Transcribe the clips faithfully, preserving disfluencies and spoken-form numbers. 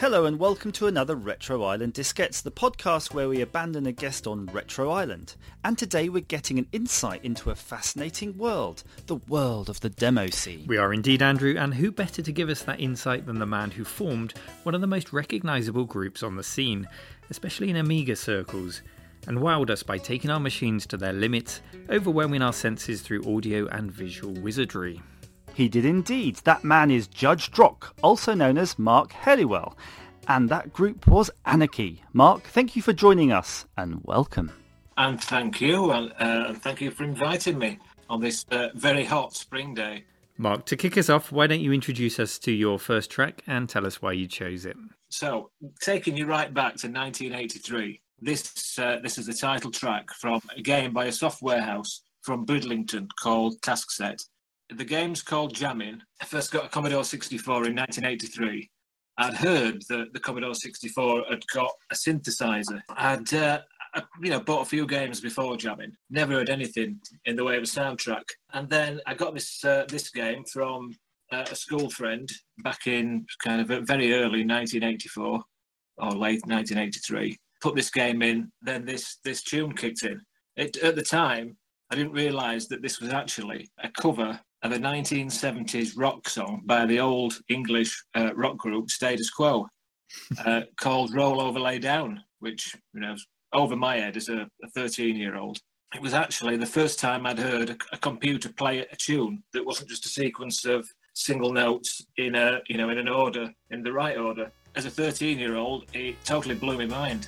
Hello and welcome to another Retro Island Diskettes, the podcast where we abandon a guest on Retro Island. And today we're getting an insight into a fascinating world, the world of the demo scene. We are indeed, Andrew, and who better to give us that insight than the man who formed one of the most recognisable groups on the scene, especially in Amiga circles, and wowed us by taking our machines to their limits, overwhelming our senses through audio and visual wizardry. He did indeed. That man is Judge Drock, also known as Mark Helliwell. And that group was Anarchy. Mark, thank you for joining us, and welcome. And thank you, and uh, thank you for inviting me on this uh, very hot spring day. Mark, to kick us off, why don't you introduce us to your first track and tell us why you chose it? So, taking you right back to nineteen eighty-three, this uh, this is the title track from a game by a software house from Bridlington called Taskset. The game's called Jammin'. I first got a Commodore sixty-four in nineteen eighty-three. I'd heard that the Commodore sixty-four had got a synthesizer. I'd, uh, I, you know, bought a few games before Jammin'. Never heard anything in the way of a soundtrack. And then I got this uh, this game from uh, a school friend back in kind of very early nineteen eighty-four or late nineteen eighty-three. Put this game in, then this this tune kicked in. It, at the time, I didn't realise that this was actually a cover of a nineteen seventies rock song by the old English uh, rock group Status Quo, uh, called Roll Over Lay Down, which, you know, was over my head as a thirteen-year-old. It was actually the first time I'd heard a, a computer play a tune that wasn't just a sequence of single notes in a, you know, in an order, in the right order. As a thirteen-year-old, it totally blew my mind.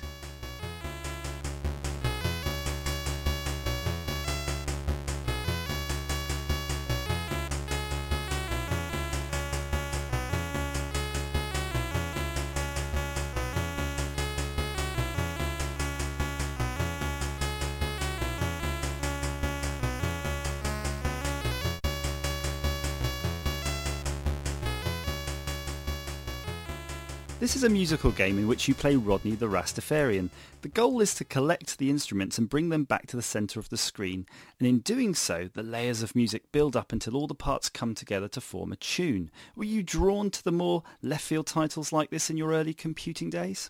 This is a musical game in which you play Rodney the Rastafarian. The goal is to collect the instruments and bring them back to the centre of the screen, and in doing so, the layers of music build up until all the parts come together to form a tune. Were you drawn to the more left-field titles like this in your early computing days?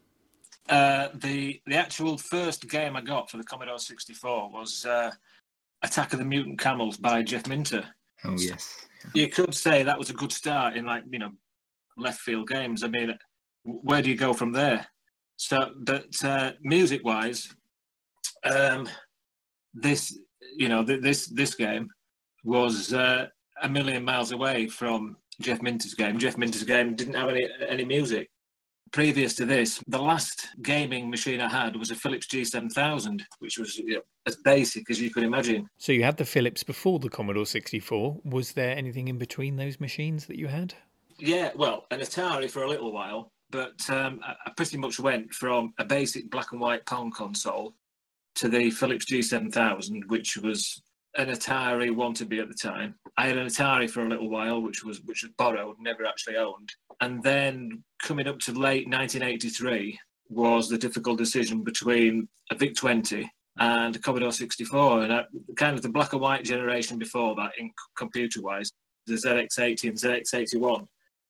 Uh, the the actual first game I got for the Commodore sixty-four was uh, Attack of the Mutant Camels by Jeff Minter. Oh, yes. You could say that was a good start in, like, you know, left field games. I mean, where do you go from there? So, but uh, music wise, um, this, you know, th- this this game was uh, a million miles away from Jeff Minter's game. Jeff Minter's game didn't have any any music. Previous to this, the last gaming machine I had was a Philips G seven thousand, which was, you know, as basic as you could imagine. So you had the Philips before the Commodore sixty-four. Was there anything in between those machines that you had? Yeah, well, an Atari for a little while, but um, I, I pretty much went from a basic black and white Pong console to the Philips G seven thousand, which was an Atari want-to-be at the time. I had an Atari for a little while, which was which was borrowed, never actually owned. And then coming up to late nineteen eighty-three was the difficult decision between a VIC twenty and a Commodore sixty-four. And I, kind of the black and white generation before that, in computer-wise, the Z X eighty and Z X eighty-one.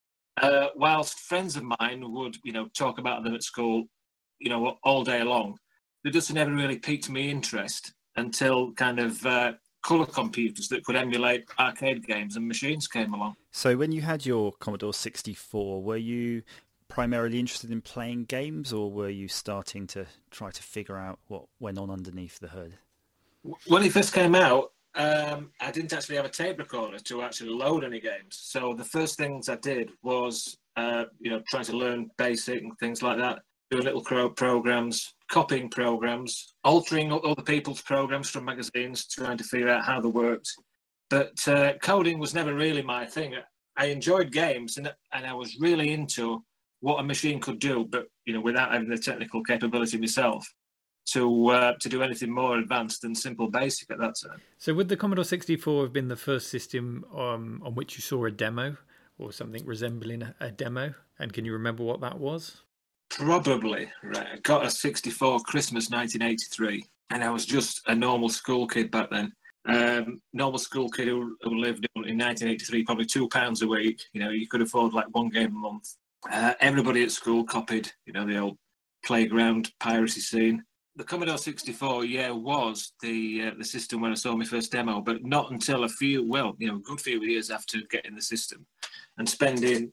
Uh, whilst friends of mine would, you know, talk about them at school, you know, all day long, it just never really piqued my interest until kind of uh, colour computers that could emulate arcade games and machines came along. So when you had your Commodore sixty-four, were you primarily interested in playing games, or were you starting to try to figure out what went on underneath the hood? When it first came out, Um, I didn't actually have a tape recorder to actually load any games. So the first things I did was, uh, you know, trying to learn basic and things like that, doing little crow programs, copying programs, altering other people's programs from magazines, trying to figure out how they worked. But uh, coding was never really my thing. I enjoyed games, and and I was really into what a machine could do, but, you know, without having the technical capability myself to uh, to do anything more advanced than simple basic at that time. So would the Commodore sixty-four have been the first system um, on which you saw a demo, or something resembling a, a demo? And can you remember what that was? Probably. Right. I got a sixty-four Christmas nineteen eighty-three, and I was just a normal school kid back then. Um, normal school kid who, who lived in nineteen eighty-three, probably two pounds a week. You know, you could afford like one game a month. Uh, everybody at school copied, you know, the old playground piracy scene. The Commodore sixty-four, yeah, was the uh, the system when I saw my first demo, but not until a few, well, you know, a good few years after getting the system and spending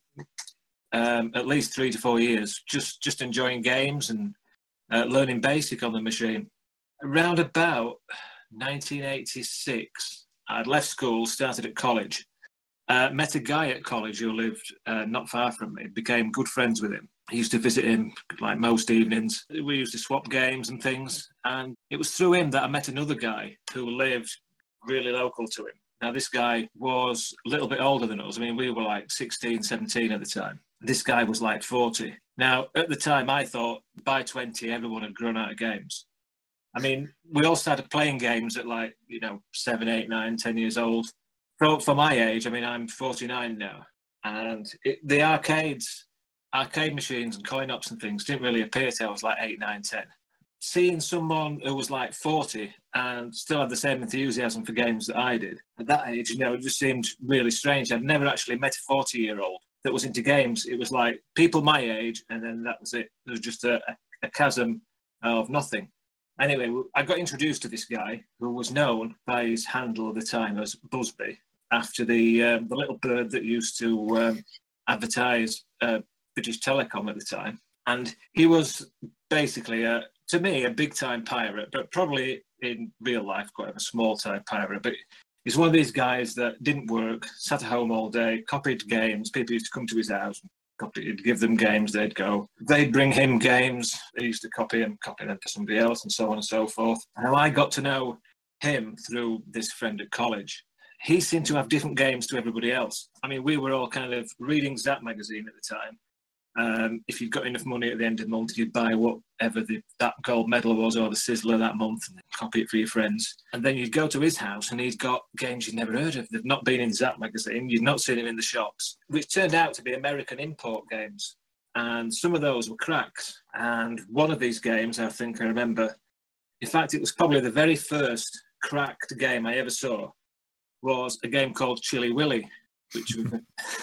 um, at least three to four years just, just enjoying games and uh, learning BASIC on the machine. Around about nineteen eighty-six, I'd left school, started at college, uh, met a guy at college who lived uh, not far from me, became good friends with him. I used to visit him like most evenings. We used to swap games and things. And it was through him that I met another guy who lived really local to him. Now, this guy was a little bit older than us. I mean, we were like sixteen, seventeen at the time. This guy was like forty. Now, at the time, I thought by twenty, everyone had grown out of games. I mean, we all started playing games at like, you know, seven, eight, nine, ten years old. For, for my age, I mean, I'm forty-nine now. And it, the arcades... arcade machines and coin-ops and things didn't really appear till I was like eight, nine, ten. Seeing someone who was like forty and still had the same enthusiasm for games that I did, at that age, you know, it just seemed really strange. I'd never actually met a forty-year-old that was into games. It was like people my age, and then that was it. There was just a, a chasm of nothing. Anyway, I got introduced to this guy who was known by his handle at the time as Busby, after the, um, the little bird that used to um, advertise uh, British Telecom at the time. And he was basically, a, to me, a big-time pirate, but probably in real life quite a small-time pirate. But he's one of these guys that didn't work, sat at home all day, copied games. People used to come to his house, copy, he'd give them games, they'd go. They'd bring him games, they used to copy them, copy them to somebody else, and so on and so forth. And I got to know him through this friend at college. He seemed to have different games to everybody else. I mean, we were all kind of reading Zap magazine at the time. Um, if you'd got enough money at the end of the month, you'd buy whatever the, that gold medal was or the Sizzler that month and copy it for your friends. And then you'd go to his house and he'd got games you'd never heard of. They've not been in Zap magazine. You'd not seen them in the shops, which turned out to be American import games. And some of those were cracks. And one of these games, I think I remember, in fact, it was probably the very first cracked game I ever saw, was a game called Chilly Willy, which was...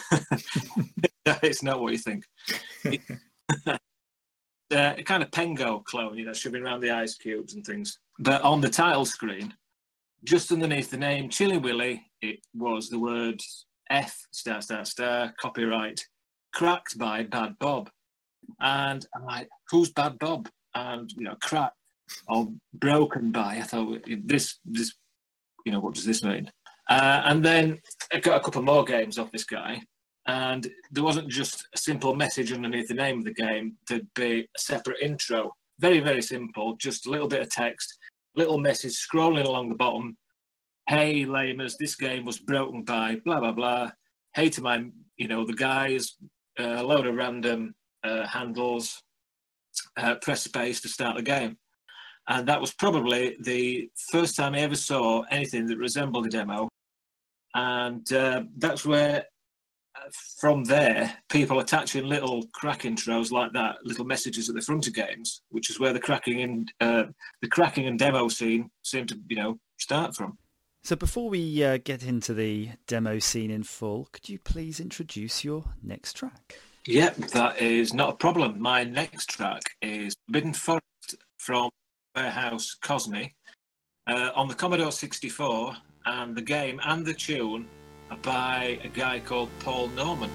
It's not what you think. It, uh, a kind of Pengo clone, you know, shoving around the ice cubes and things. But on the title screen, just underneath the name Chilly Willy, it was the word F, star, star, star, copyright, cracked by Bad Bob. And I'm like, who's Bad Bob? And, you know, cracked or broken by. I thought, this, this, you know, what does this mean? Uh, and then I got a couple more games off this guy. And there wasn't just a simple message underneath the name of the game. There'd be a separate intro. Very, very simple. Just a little bit of text, little message scrolling along the bottom. Hey, lamers, this game was broken by blah, blah, blah. Hey to my, you know, the guys, uh, a load of random uh, handles. Uh, press space to start the game. And that was probably the first time I ever saw anything that resembled a demo. And uh, that's where... from there, people attaching little crack intros like that, little messages at the front of games, which is where the cracking and uh, the cracking and demo scene seemed to, you know, start from. So before we uh, get into the demo scene in full, could you please introduce your next track? Yep, that is not a problem. My next track is Forbidden Forest from Warehouse Cosme uh, on the Commodore sixty-four, and the game and the tune by a guy called Paul Norman.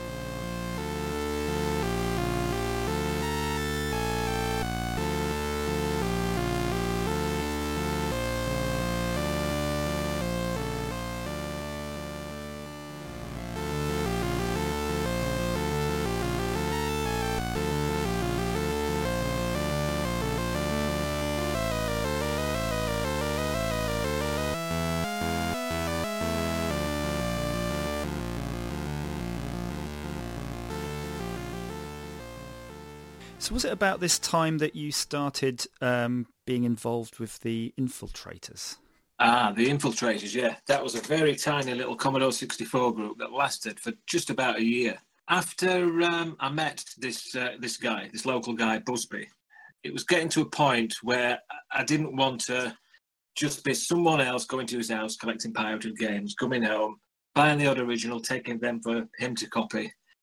So was it about this time that you started um, being involved with the Infiltrators? Ah, the Infiltrators, yeah. That was a very tiny little Commodore sixty-four group that lasted for just about a year. After um, I met this uh, this guy, this local guy, Busby, it was getting to a point where I didn't want to just be someone else going to his house, collecting pirated games, coming home, buying the odd original, taking them for him to copy.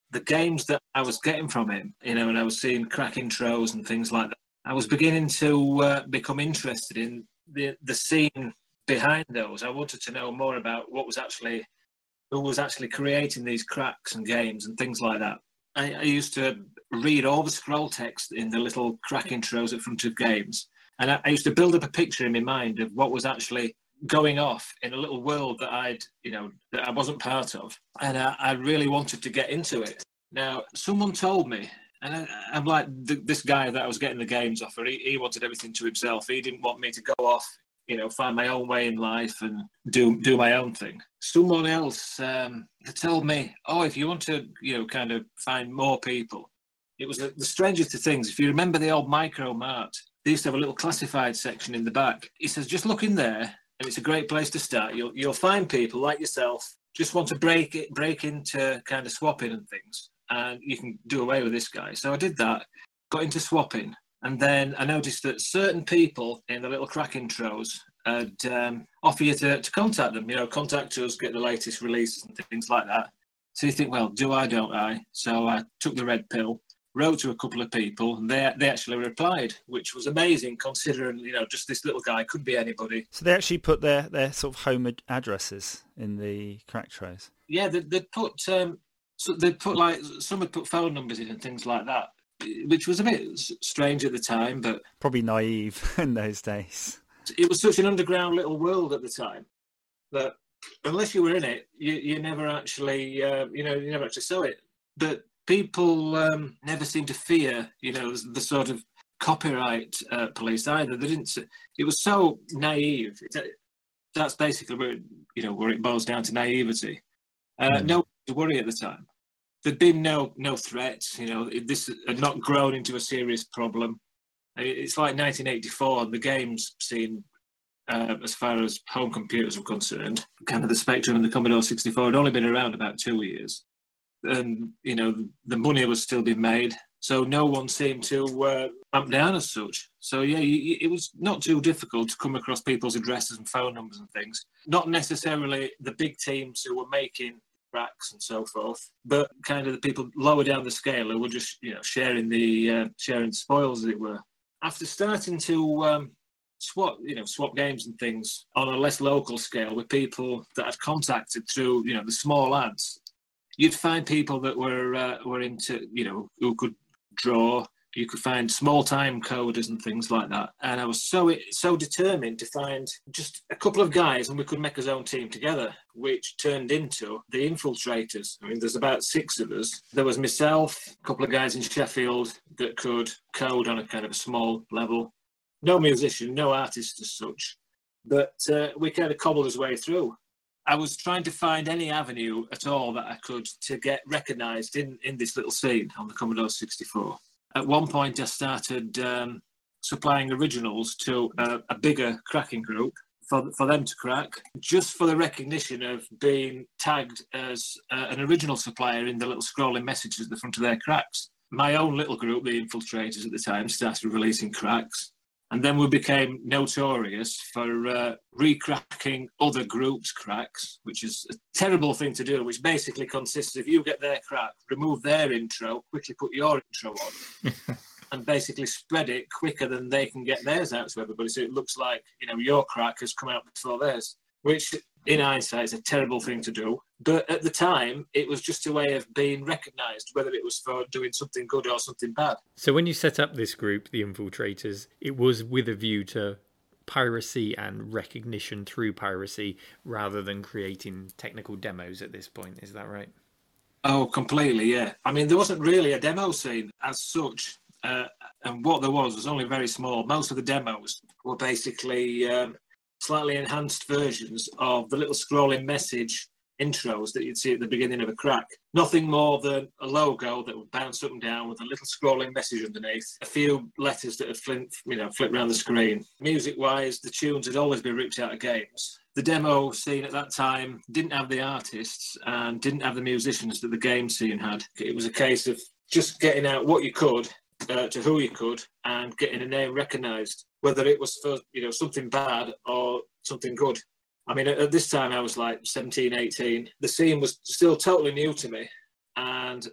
the games that I was getting from him, you know, and I was seeing crack intros and things like that, I was beginning to uh, become interested in the the scene behind those. I wanted to know more about what was actually, who was actually creating these cracks and games and things like that. I, I used to read all the scroll text in the little crack intros at front of games, and I, I used to build up a picture in my mind of what was actually going off in a little world that I'd, you know, that I wasn't part of, and I, I really wanted to get into it. Now, someone told me, and I, I'm like, th- this guy that I was getting the games off, he, he wanted everything to himself. He didn't want me to go off, you know, find my own way in life and do do my own thing. Someone else um, told me, oh, if you want to, you know, kind of find more people, it was the, the strangest of things. If you remember the old Micro Mart, they used to have a little classified section in the back. He says, just look in there, and it's a great place to start. You'll you'll find people like yourself just want to break it, break into kind of swapping and things, and you can do away with this guy. So I did that, got into swapping, and then I noticed that certain people in the little crack intros had um, offer you to, to contact them. You know, contact us, get the latest releases and things like that. So you think, well, do I, don't I? So I took the red pill, wrote to a couple of people, and they they actually replied, which was amazing considering, you know, just this little guy, could be anybody. So they actually put their, their sort of home ad- addresses in the crack trays? Yeah, they, they'd put, um, so they'd put like, some had put phone numbers in and things like that, which was a bit strange at the time, but... Probably naive in those days. It was such an underground little world at the time that unless you were in it, you, you never actually, uh, you know, you never actually saw it. But people um, never seemed to fear, you know, the, the sort of copyright uh, police either. They didn't. It was so naive. It, that's basically where it, you know, where it boils down to naivety. Uh, mm. No to worry at the time. There'd been no no threats. You know, it, this had not grown into a serious problem. It's like nineteen eighty-four. The games scene, uh, as far as home computers were concerned, kind of the Spectrum and the Commodore sixty-four had only been around about two years. And, you know, the money was still being made. So no one seemed to uh, amp down as such. So, yeah, you, it was not too difficult to come across people's addresses and phone numbers and things. Not necessarily the big teams who were making cracks and so forth, but kind of the people lower down the scale who were just, you know, sharing the uh, sharing the spoils, as it were. After starting to um, swap, you know, swap games and things on a less local scale with people that I'd contacted through, you know, the small ads, you'd find people that were uh, were into, you know, who could draw. You could find small time coders and things like that. And I was so so determined to find just a couple of guys, and we could make our own team together, which turned into the Infiltrators. I mean, there's about six of us. There was myself, a couple of guys in Sheffield that could code on a kind of a small level. No musician, no artist as such. But uh, we kind of cobbled our way through. I was trying to find any avenue at all that I could to get recognised in, in this little scene on the Commodore sixty-four. At one point, I started um, supplying originals to a, a bigger cracking group for for them to crack, just for the recognition of being tagged as uh, an original supplier in the little scrolling messages at the front of their cracks. My own little group, the Infiltrators at the time, started releasing cracks. And then we became notorious for uh, re-cracking other groups' cracks, which is a terrible thing to do, which basically consists of you get their crack, remove their intro, quickly put your intro on, and basically spread it quicker than they can get theirs out to everybody. So it looks like, you know, your crack has come out before theirs, which in hindsight is a terrible thing to do. But at the time, it was just a way of being recognised, whether it was for doing something good or something bad. So when you set up this group, the Infiltrators, it was with a view to piracy and recognition through piracy rather than creating technical demos at this point. Is that right? Oh, completely, yeah. I mean, there wasn't really a demo scene as such. Uh, and what there was was only very small. Most of the demos were basically um, slightly enhanced versions of the little scrolling message intros that you'd see at the beginning of a crack. Nothing more than a logo that would bounce up and down with a little scrolling message underneath, a few letters that would flip, you know, flip around the screen. Music-wise, the tunes had always been ripped out of games. The demo scene at that time didn't have the artists and didn't have the musicians that the game scene had. It was a case of just getting out what you could uh, to who you could and getting a name recognised, whether it was for, you know, something bad or something good. I mean, at this time I was like seventeen, eighteen. The scene was still totally new to me. And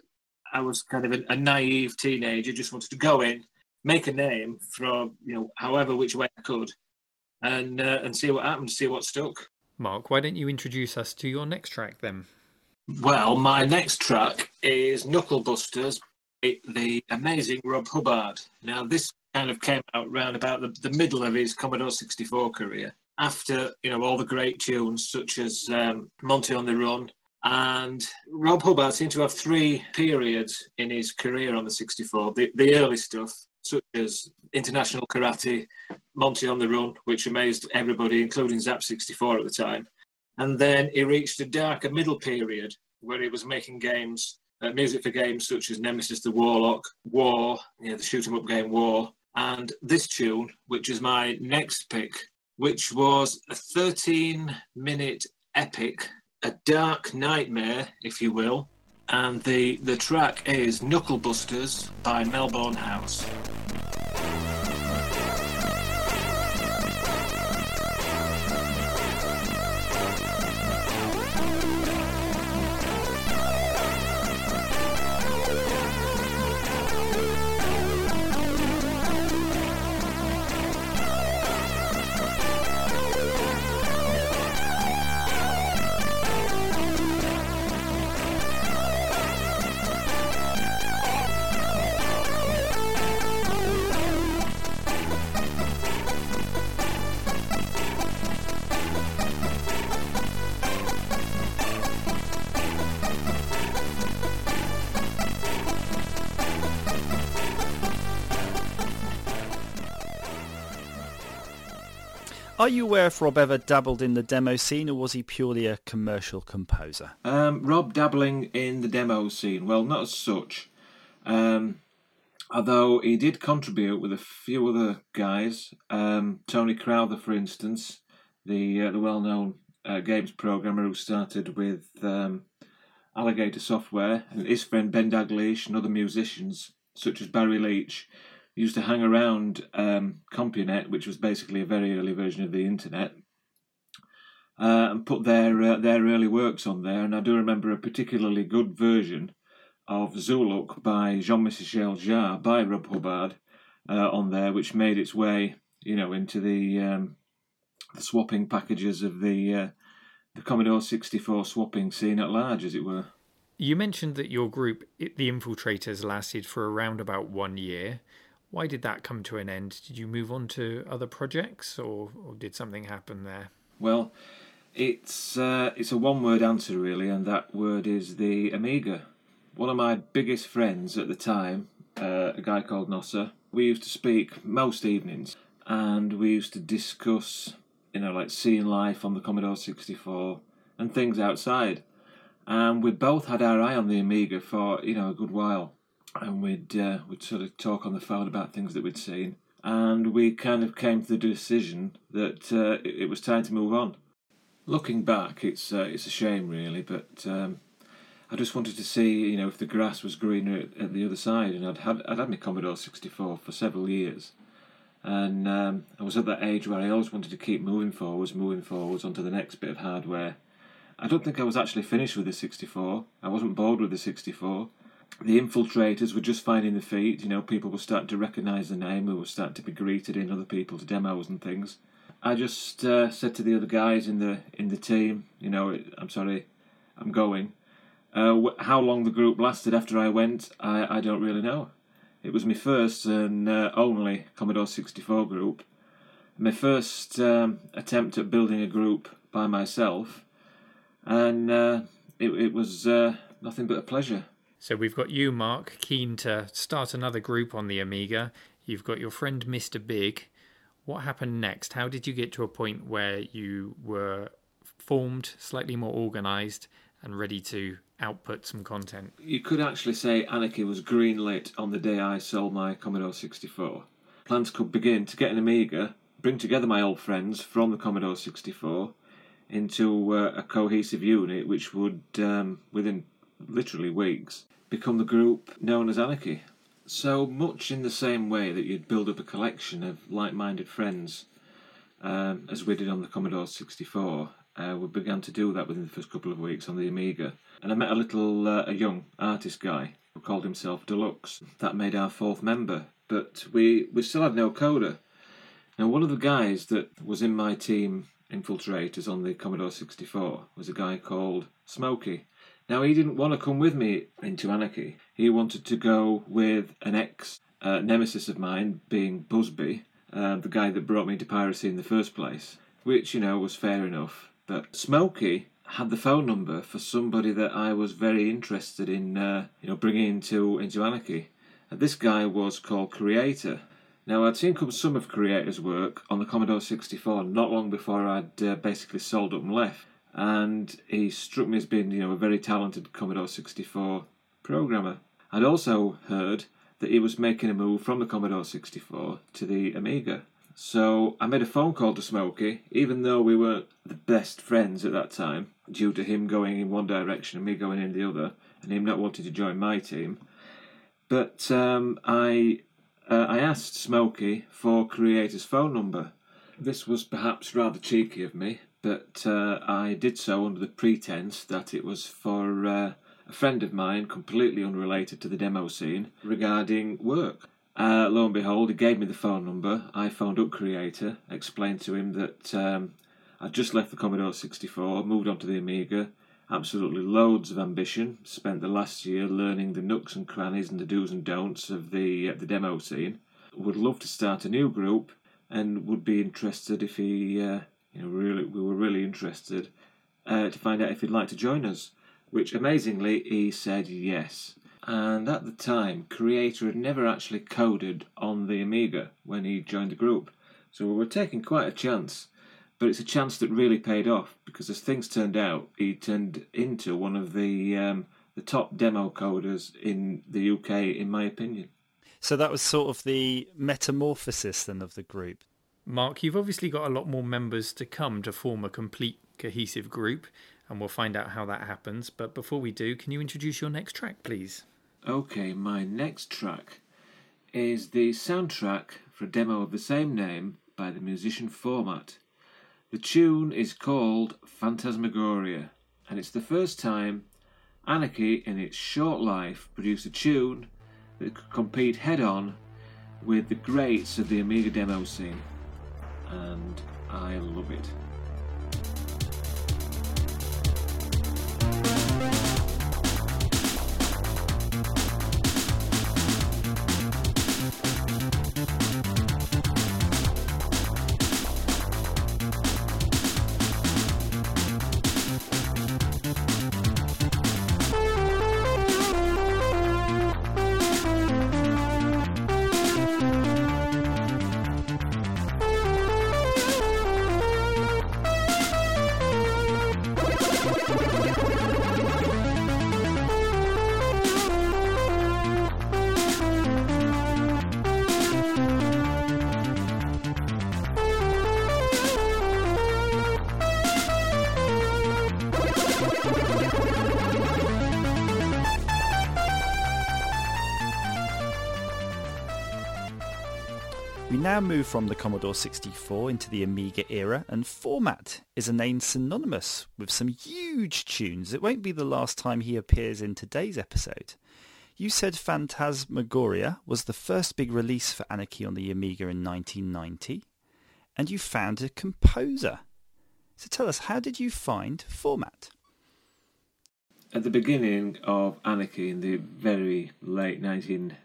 I was kind of a, a naive teenager, just wanted to go in, make a name from, you know, however which way I could, and uh, and see what happened, see what stuck. Mark, why don't you introduce us to your next track then? Well, my next track is Knuckle Busters, the amazing Rob Hubbard. Now, this kind of came out round about the, the middle of his Commodore sixty-four career, after, you know, all the great tunes such as um, Monty on the Run. And Rob Hubbard seemed to have three periods in his career on the sixty-four. The, the early stuff, such as International Karate, Monty on the Run, which amazed everybody, including Zap sixty-four at the time. And then he reached a darker middle period where he was making games, uh, music for games such as Nemesis the Warlock, War, you know, the shoot 'em up game War, and this tune, which is my next pick, which was a thirteen-minute epic, a dark nightmare, if you will. And the, the track is Knuckle Busters by Melbourne House. Are you aware if Rob ever dabbled in the demo scene, or was he purely a commercial composer? Um, Rob dabbling in the demo scene? Well, not as such. Um, although he did contribute with a few other guys. Um, Tony Crowther, for instance, the uh, the well-known uh, games programmer who started with um, Alligator Software, and his friend Ben Dalglish and other musicians, such as Barry Leach, used to hang around um, CompuNet, which was basically a very early version of the internet, uh, and put their uh, their early works on there. And I do remember a particularly good version of Zuluk by Jean-Michel Jarre by Rob Hubbard uh, on there, which made its way, you know, into the um, the swapping packages of the uh, the Commodore sixty-four swapping scene at large, as it were. You mentioned that your group, The Infiltrators, lasted for around about one year. Why did that come to an end? Did you move on to other projects, or, or did something happen there? Well, it's uh, it's a one-word answer, really, and that word is the Amiga. One of my biggest friends at the time, uh, a guy called Nosser, we used to speak most evenings, and we used to discuss, you know, like seeing life on the Commodore sixty-four and things outside. And we both had our eye on the Amiga for, you know, a good while. And we'd uh, we'd sort of talk on the phone about things that we'd seen, and we kind of came to the decision that uh, it, it was time to move on. Looking back, it's uh, it's a shame, really, but um, I just wanted to see, you know, if the grass was greener at, at the other side. And I'd had I'd had my Commodore sixty-four for several years, and um, I was at that age where I always wanted to keep moving forwards, moving forwards onto the next bit of hardware. I don't think I was actually finished with the sixty-four. I wasn't bored with the sixty-four. The Infiltrators were just finding their feet. You know, people were starting to recognise the name. We were starting to be greeted in other people's demos and things. I just uh, said to the other guys in the in the team, you know, I'm sorry, I'm going. Uh, wh- how long the group lasted after I went, I, I don't really know. It was my first and uh, only Commodore sixty-four group. My first um, attempt at building a group by myself, and uh, it, it was uh, nothing but a pleasure. So we've got you, Mark, keen to start another group on the Amiga. You've got your friend Mister Big. What happened next? How did you get to a point where you were formed, slightly more organised, and ready to output some content? You could actually say Anarchy was greenlit on the day I sold my Commodore sixty-four. Plans could begin to get an Amiga, bring together my old friends from the Commodore sixty-four into uh, a cohesive unit which would, um, within literally weeks, become the group known as Anarchy. So much in the same way that you'd build up a collection of like-minded friends, um, as we did on the Commodore sixty-four, uh, we began to do that within the first couple of weeks on the Amiga. And I met a little, uh, a young artist guy who called himself Deluxe. That made our fourth member, but we, we still had no coder. Now, one of the guys that was in my team Infiltrators on the Commodore sixty-four was a guy called Smokey. Now, he didn't want to come with me into Anarchy. He wanted to go with an ex-nemesis uh, of mine, being Busby, uh, the guy that brought me into piracy in the first place, which, you know, was fair enough. But Smokey had the phone number for somebody that I was very interested in, uh, you know, bringing into, into Anarchy. And this guy was called Creator. Now, I'd seen some of Creator's work on the Commodore sixty-four not long before I'd uh, basically sold up and left. And he struck me as being, you know, a very talented Commodore sixty-four programmer. I'd also heard that he was making a move from the Commodore sixty-four to the Amiga. So I made a phone call to Smokey, even though we weren't the best friends at that time, due to him going in one direction and me going in the other, and him not wanting to join my team. But um, I... Uh, I asked Smokey for Creator's phone number. This was perhaps rather cheeky of me, but uh, I did so under the pretense that it was for uh, a friend of mine, completely unrelated to the demo scene, regarding work. Uh, lo and behold, he gave me the phone number. I phoned up Creator, explained to him that um, I'd just left the Commodore sixty-four, moved on to the Amiga, absolutely loads of ambition, spent the last year learning the nooks and crannies and the do's and don'ts of the uh, the demo scene. Would love to start a new group and would be interested if he, uh, you know, really, we were really interested uh, to find out if he'd like to join us, which amazingly he said yes. And at the time, Creator had never actually coded on the Amiga when he joined the group, so we were taking quite a chance. But it's a chance that really paid off, because as things turned out, he turned into one of the um, the top demo coders in the U K, in my opinion. So that was sort of the metamorphosis then of the group. Mark, you've obviously got a lot more members to come to form a complete cohesive group, and we'll find out how that happens. But before we do, can you introduce your next track, please? Okay, my next track is the soundtrack for a demo of the same name by the musician Format. The tune is called Phantasmagoria, and it's the first time Anarchy in its short life produced a tune that could compete head-on with the greats of the Amiga demo scene, and I love it. We now move from the Commodore sixty-four into the Amiga era, and Format is a name synonymous with some huge tunes. It won't be the last time he appears in today's episode. You said Phantasmagoria was the first big release for Anarchy on the Amiga in nineteen ninety, and you found a composer. So tell us, how did you find Format? At the beginning of Anarchy in the very late nineteen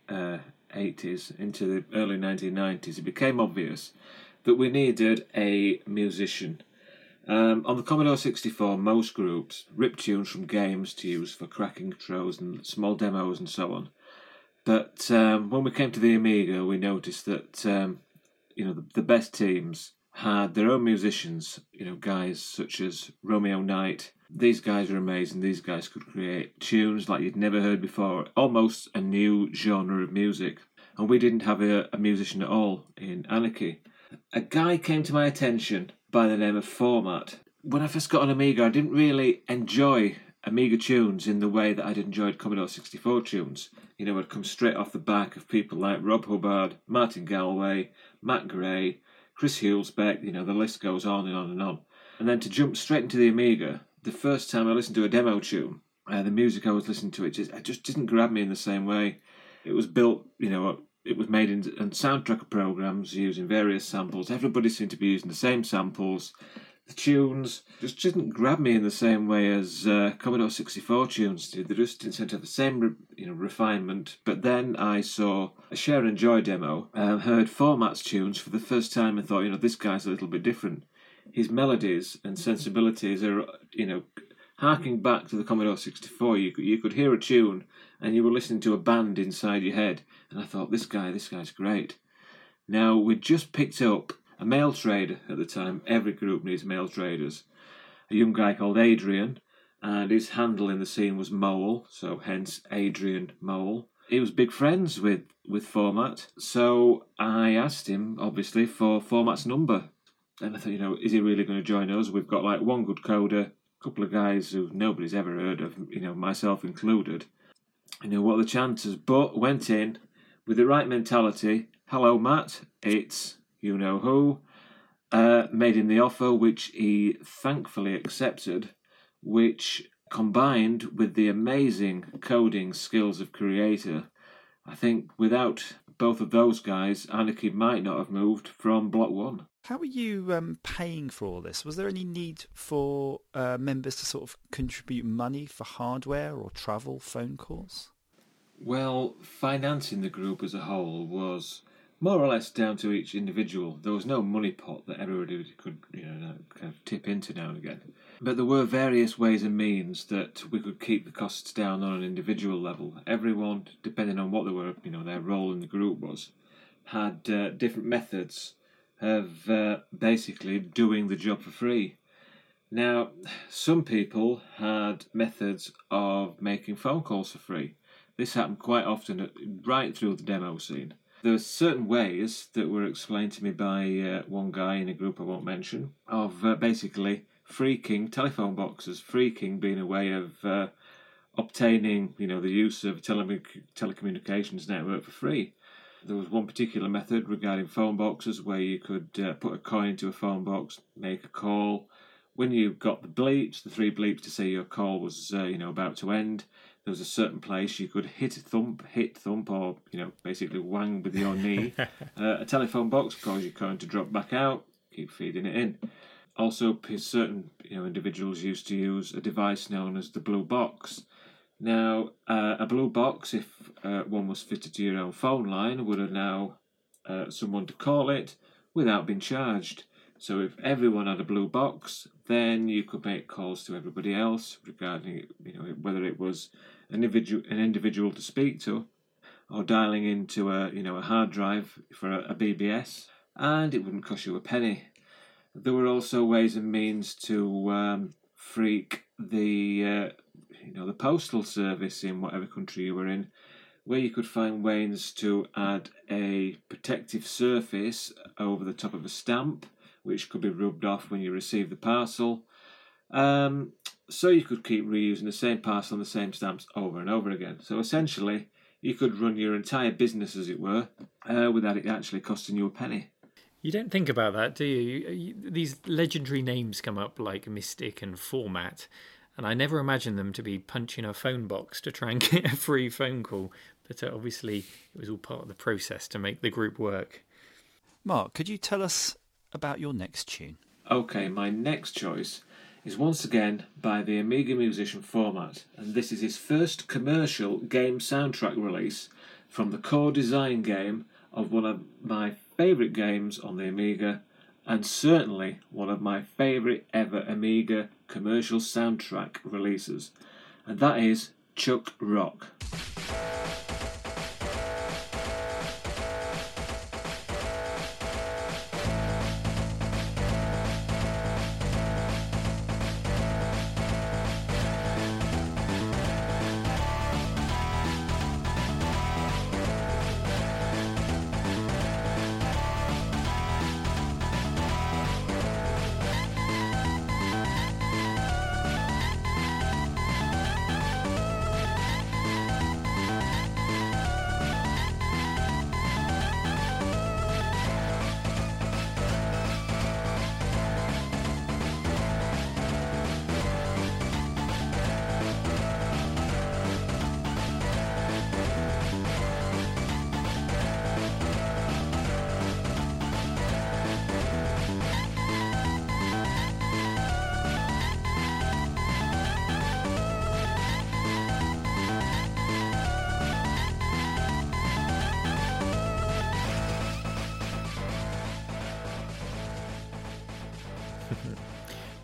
eighties into the early nineteen nineties, it became obvious that we needed a musician. Um, on the Commodore sixty-four, most groups ripped tunes from games to use for cracking intros and small demos and so on. But um, when we came to the Amiga, we noticed that um, you know the, the best teams had their own musicians. You know, guys such as Romeo Knight. These guys are amazing. These guys could create tunes like you'd never heard before, almost a new genre of music. And we didn't have a, a musician at all in Anarchy. A guy came to my attention by the name of Format. When I first got an Amiga, I didn't really enjoy Amiga tunes in the way that I'd enjoyed Commodore sixty-four tunes. You know, I'd come straight off the back of people like Rob Hubbard, Martin Galway, Matt Gray, Chris Hulsbeck, you know, the list goes on and on and on. And then to jump straight into the Amiga, the first time I listened to a demo tune, Uh, the music I was listening to, it just, it just didn't grab me in the same way. It was built, you know, it was made in, in soundtrack programs using various samples. Everybody seemed to be using the same samples. The tunes just didn't grab me in the same way as uh, Commodore sixty-four tunes did. They just didn't seem to have the same re- you know, refinement. But then I saw a Share and Joy demo, uh, heard Format's tunes for the first time and thought, you know, this guy's a little bit different. His melodies and sensibilities are, you know, harking back to the Commodore sixty-four. You could, you could hear a tune and you were listening to a band inside your head. And I thought, this guy, this guy's great. Now, we'd just picked up a male trader at the time. Every group needs male traders. A young guy called Adrian, and his handle in the scene was Mole, so hence Adrian Mole. He was big friends with, with Format, so I asked him, obviously, for Format's number. And I thought, you know, is he really going to join us? We've got like one good coder, a couple of guys who nobody's ever heard of, you know, myself included. You know, what are the chances? But went in with the right mentality. Hello, Matt. It's you know who, uh, made him the offer, which he thankfully accepted, which combined with the amazing coding skills of Creator, I think without both of those guys, Anarchy might not have moved from Block One. How were you um, paying for all this? Was there any need for uh, members to sort of contribute money for hardware or travel, phone calls? Well, financing the group as a whole was more or less down to each individual. There was no money pot that everybody could, you know, kind of tip into now and again. But there were various ways and means that we could keep the costs down on an individual level. Everyone, depending on what they were, you know, their role in the group was, had uh, different methods of uh, basically doing the job for free. Now, some people had methods of making phone calls for free. This happened quite often right through the demo scene. There were certain ways that were explained to me by uh, one guy in a group I won't mention, of uh, basically freaking telephone boxes, freaking being a way of uh, obtaining, you know, the use of a tele- telecommunications network for free. There was one particular method regarding phone boxes where you could uh, put a coin into a phone box, make a call. When you got the bleeps, the three bleeps to say your call was, uh, you know, about to end, there was a certain place you could hit thump, hit thump, or, you know, basically wang with your knee. uh, a telephone box causes your coin to drop back out, keep feeding it in. Also, certain, you know, individuals used to use a device known as the blue box. Now, uh, a blue box, if uh, one was fitted to your own phone line, would allow uh, someone to call it without being charged. So if everyone had a blue box, then you could make calls to everybody else regarding, you know, whether it was an individual, an individual to speak to, or dialing into a, you know, a hard drive for a, a B B S, and it wouldn't cost you a penny. There were also ways and means to um, freak the, uh, you know, the postal service in whatever country you were in, where you could find ways to add a protective surface over the top of a stamp, which could be rubbed off when you receive the parcel. Um, so you could keep reusing the same parcel and the same stamps over and over again. So essentially, you could run your entire business, as it were, uh, without it actually costing you a penny. You don't think about that, do you? You, you? These legendary names come up like Mystic and Format, and I never imagined them to be punching a phone box to try and get a free phone call. But uh, obviously, it was all part of the process to make the group work. Mark, could you tell us about your next tune? Okay, my next choice is once again by the Amiga musician Format, and this is his first commercial game soundtrack release from the core design game of one of my favourite games on the Amiga, and certainly one of my favourite ever Amiga commercial soundtrack releases, and that is Chuck Rock.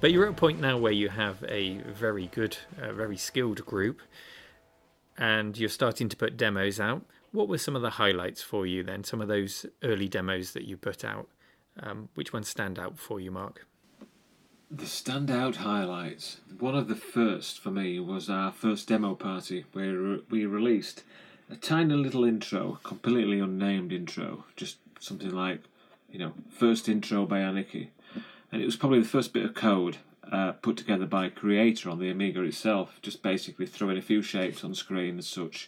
But you're at a point now where you have a very good, uh, very skilled group, and you're starting to put demos out. What were some of the highlights for you then? Some of those early demos that you put out. Um, which ones stand out for you, Mark? The standout highlights. One of the first for me was our first demo party, where we released a tiny little intro, completely unnamed intro, just something like, you know, first intro by Anarchy. And it was probably the first bit of code uh, put together by Creator on the Amiga itself, just basically throwing a few shapes on screen as such.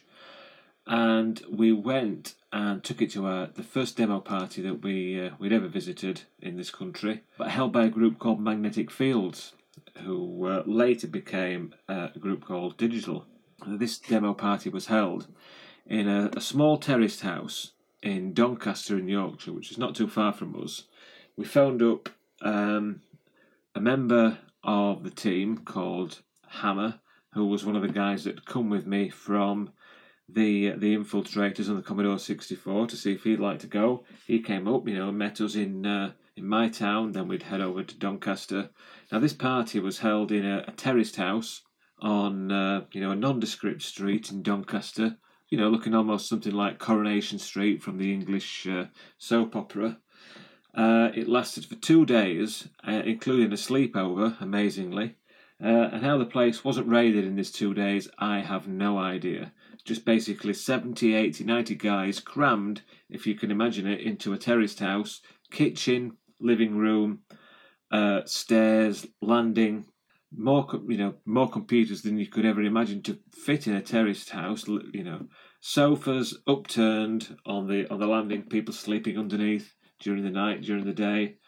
And we went and took it to our, the first demo party that we, uh, we'd ever visited in this country, but held by a group called Magnetic Fields, who uh, later became uh, a group called Digital. This demo party was held in a, a small terraced house in Doncaster in Yorkshire, which is not too far from us. We phoned up um, a member of the team called Hammer, who was one of the guys that had come with me from the the Infiltrators on the Commodore sixty-four to see if he'd like to go. He came up, you know, and met us in uh, in my town. Then we'd head over to Doncaster. Now this party was held in a, a terraced house on uh, you know a nondescript street in Doncaster. You know, looking almost something like Coronation Street from the English uh, soap opera. Uh, it lasted for two days, uh, including a sleepover, amazingly. Uh, and how the place wasn't raided in these two days, I have no idea. Just basically seventy, eighty, ninety guys crammed, if you can imagine it, into a terraced house, kitchen, living room, uh, stairs, landing, more you know more computers than you could ever imagine to fit in a terraced house. You know, sofas upturned on the on the landing, people sleeping underneath during the night, during the day.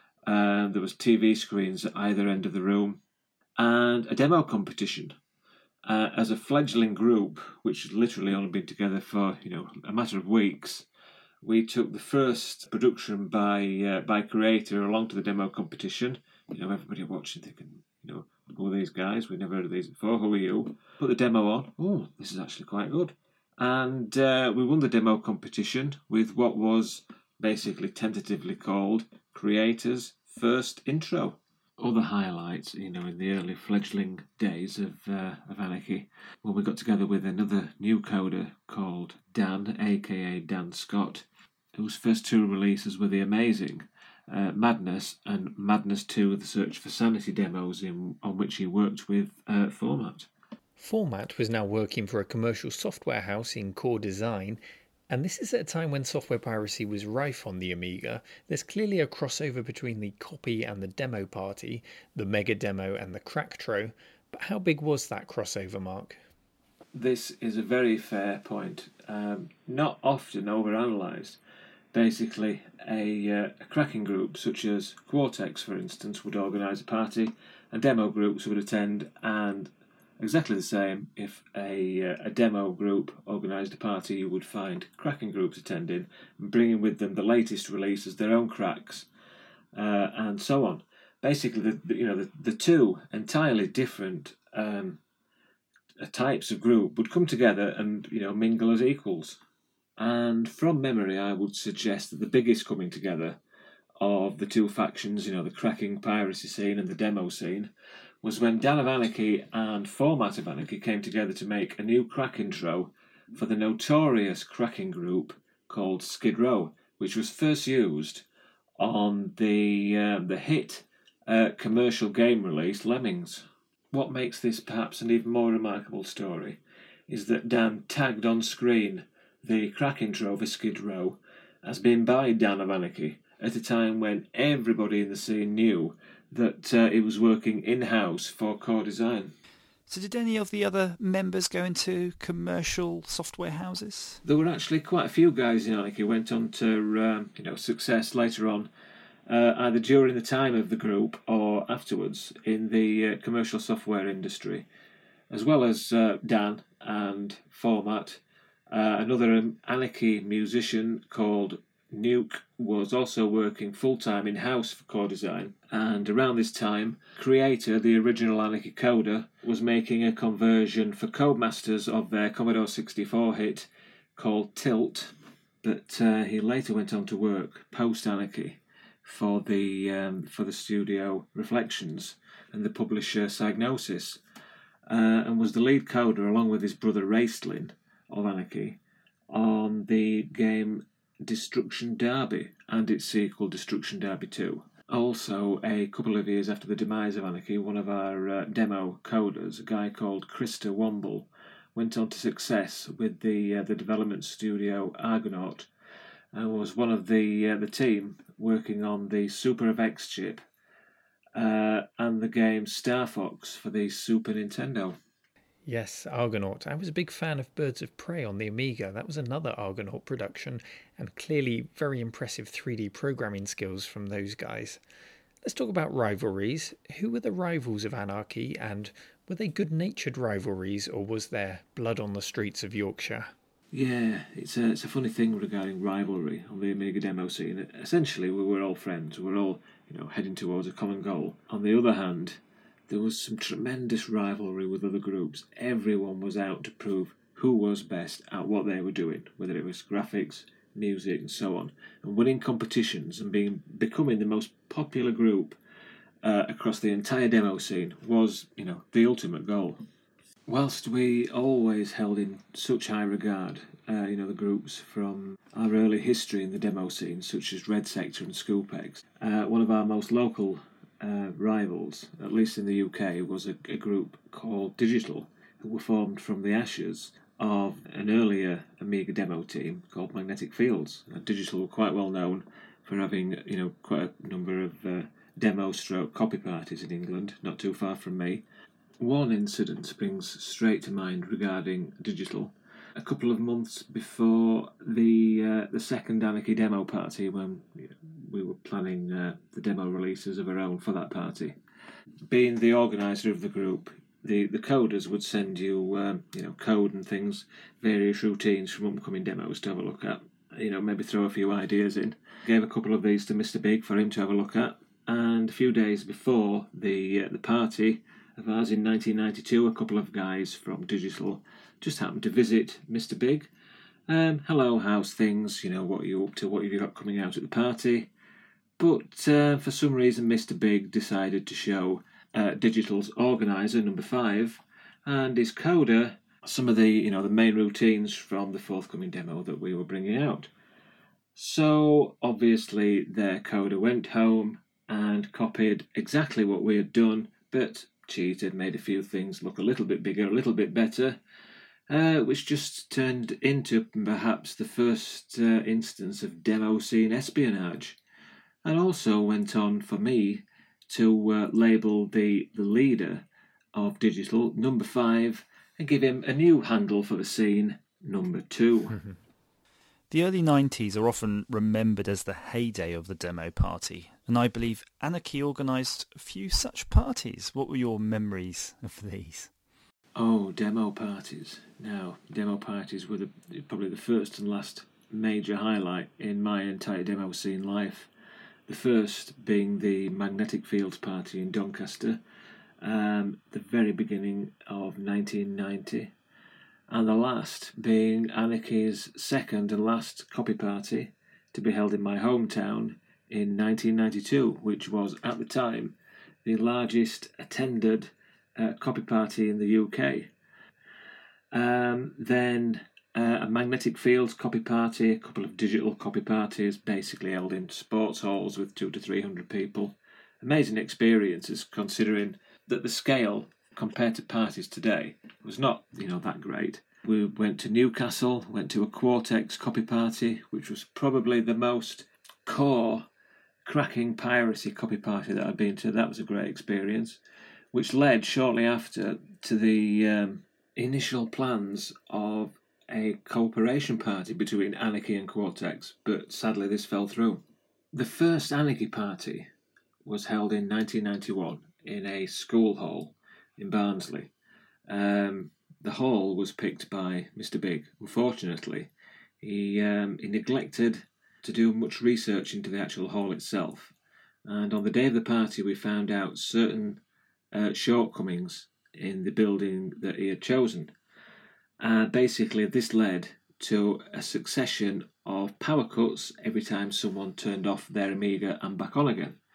Um, there was T V screens at either end of the room, and a demo competition. Uh, as a fledgling group, which had literally only been together for you know a matter of weeks, we took the first production by uh, by Creator along to the demo competition. You know, everybody watching thinking, you know, who are these guys? We've never heard of these before. Who are you? Put the demo on. Oh, this is actually quite good. And uh, we won the demo competition with what was basically tentatively called Creator's first intro. Other highlights, you know, in the early fledgling days of uh, of Anarchy, when we got together with another new coder called Dan, aka Dan Scott, whose first two releases were the amazing uh, Madness and Madness two: The Search for Sanity demos, in on which he worked with uh, Format. Format was now working for a commercial software house in Core Design. And this is at a time when software piracy was rife on the Amiga. There's clearly a crossover between the copy and the demo party, the Mega Demo and the Cracktro. But how big was that crossover, Mark? This is a very fair point, um, not often overanalyzed. Basically, a, uh, a cracking group such as Quartex, for instance, would organise a party, and demo groups would attend, and exactly the same if a uh, a demo group organised a party, you would find cracking groups attending and bringing with them the latest releases, their own cracks, uh, and so on. Basically, the, the you know the, the two entirely different um, types of group would come together and you know mingle as equals. And from memory, I would suggest that the biggest coming together of the two factions, you know, the cracking piracy scene and the demo scene, was when Dan of Anarchy and Format of Anarchy came together to make a new crack intro for the notorious cracking group called Skid Row, which was first used on the uh, the hit uh, commercial game release Lemmings. What makes this perhaps an even more remarkable story is that Dan tagged on screen the crack intro for Skid Row as being by Dan of Anarchy at a time when everybody in the scene knew that uh, it was working in-house for Core Design. So did any of the other members go into commercial software houses? There were actually quite a few guys in Anarchy who went on to um, you know, success later on, uh, either during the time of the group or afterwards in the uh, commercial software industry, as well as uh, Dan and Format. Uh, another um, Anarchy musician called Nuke was also working full-time in-house for Core Design, and around this time, Creator, the original Anarchy coder, was making a conversion for Codemasters of their Commodore sixty-four hit called Tilt, but uh, he later went on to work post-Anarchy for the um, for the studio Reflections, and the publisher Psygnosis, uh, and was the lead coder along with his brother Raistlin of Anarchy on the game Destruction Derby and its sequel Destruction Derby two. Also, a couple of years after the demise of Anarchy, one of our uh, demo coders, a guy called Krista Womble, went on to success with the uh, the development studio Argonaut, and was one of the uh, the team working on the Super F X chip uh, and the game Star Fox for the Super Nintendo. Yes, Argonaut. I was a big fan of Birds of Prey on the Amiga. That was another Argonaut production, and clearly very impressive three D programming skills from those guys. Let's talk about rivalries. Who were the rivals of Anarchy, and were they good-natured rivalries, or was there blood on the streets of Yorkshire? Yeah, it's a, it's a funny thing regarding rivalry on the Amiga demo scene. Essentially, we were all friends. We were all, you know, heading towards a common goal. On the other hand, there was some tremendous rivalry with other groups. Everyone was out to prove who was best at what they were doing, whether it was graphics, music, and so on. And winning competitions and being becoming the most popular group uh, across the entire demo scene was, you know, the ultimate goal. Whilst we always held in such high regard, uh, you know, the groups from our early history in the demo scene, such as Red Sector and Scoopex, uh, one of our most local Uh, rivals, at least in the U K, was a, a group called Digital, who were formed from the ashes of an earlier Amiga demo team called Magnetic Fields. Uh, Digital were quite well known for having, you know, quite a number of uh, demo stroke copy parties in England, not too far from me. One incident springs straight to mind regarding Digital. A couple of months before the uh, the second Anarchy demo party, when you know, we were planning uh, the demo releases of our own for that party, being the organiser of the group, the, the coders would send you um, you know code and things, various routines from upcoming demos to have a look at. You know, maybe throw a few ideas in. Gave a couple of these to Mister Big for him to have a look at. And a few days before the uh, the party of ours in nineteen ninety-two, a couple of guys from Digital just happened to visit Mister Big. Um, hello, how's things? You know, what are you up to? What have you got coming out at the party? But uh, for some reason, Mister Big decided to show uh, Digital's organiser, number five, and his coder some of the, you know, the main routines from the forthcoming demo that we were bringing out. So obviously, their coder went home and copied exactly what we had done, but cheated, made a few things look a little bit bigger, a little bit better. Uh, which just turned into perhaps the first uh, instance of demo scene espionage, and also went on for me to uh, label the, the leader of Digital, number five, and give him a new handle for the scene, number two. The early nineties are often remembered as the heyday of the demo party, and I believe Anarchy organised a few such parties. What were your memories of these? Oh, demo parties. Now, demo parties were the, probably the first and last major highlight in my entire demo scene life. The first being the Magnetic Fields party in Doncaster, um, the very beginning of nineteen ninety, and the last being Anarchy's second and last copy party to be held in my hometown in nineteen ninety-two, which was, at the time, the largest attended Uh, copy party in the U K. Um, then uh, a Magnetic Fields copy party, a couple of Digital copy parties, basically held in sports halls with two to three hundred people. Amazing experiences, considering that the scale compared to parties today was not, you know, that great. We went to Newcastle, went to a Quartex copy party, which was probably the most core, cracking piracy copy party that I've been to. That was a great experience, which led shortly after to the um, initial plans of a cooperation party between Anarchy and Quartex, but sadly this fell through. The first Anarchy party was held in nineteen ninety-one in a school hall in Barnsley. Um, the hall was picked by Mister Big. Unfortunately, he, um, he neglected to do much research into the actual hall itself, and on the day of the party we found out certain Uh, shortcomings in the building that he had chosen. Uh, basically, this led to a succession of power cuts every time someone turned off their Amiga and back on again,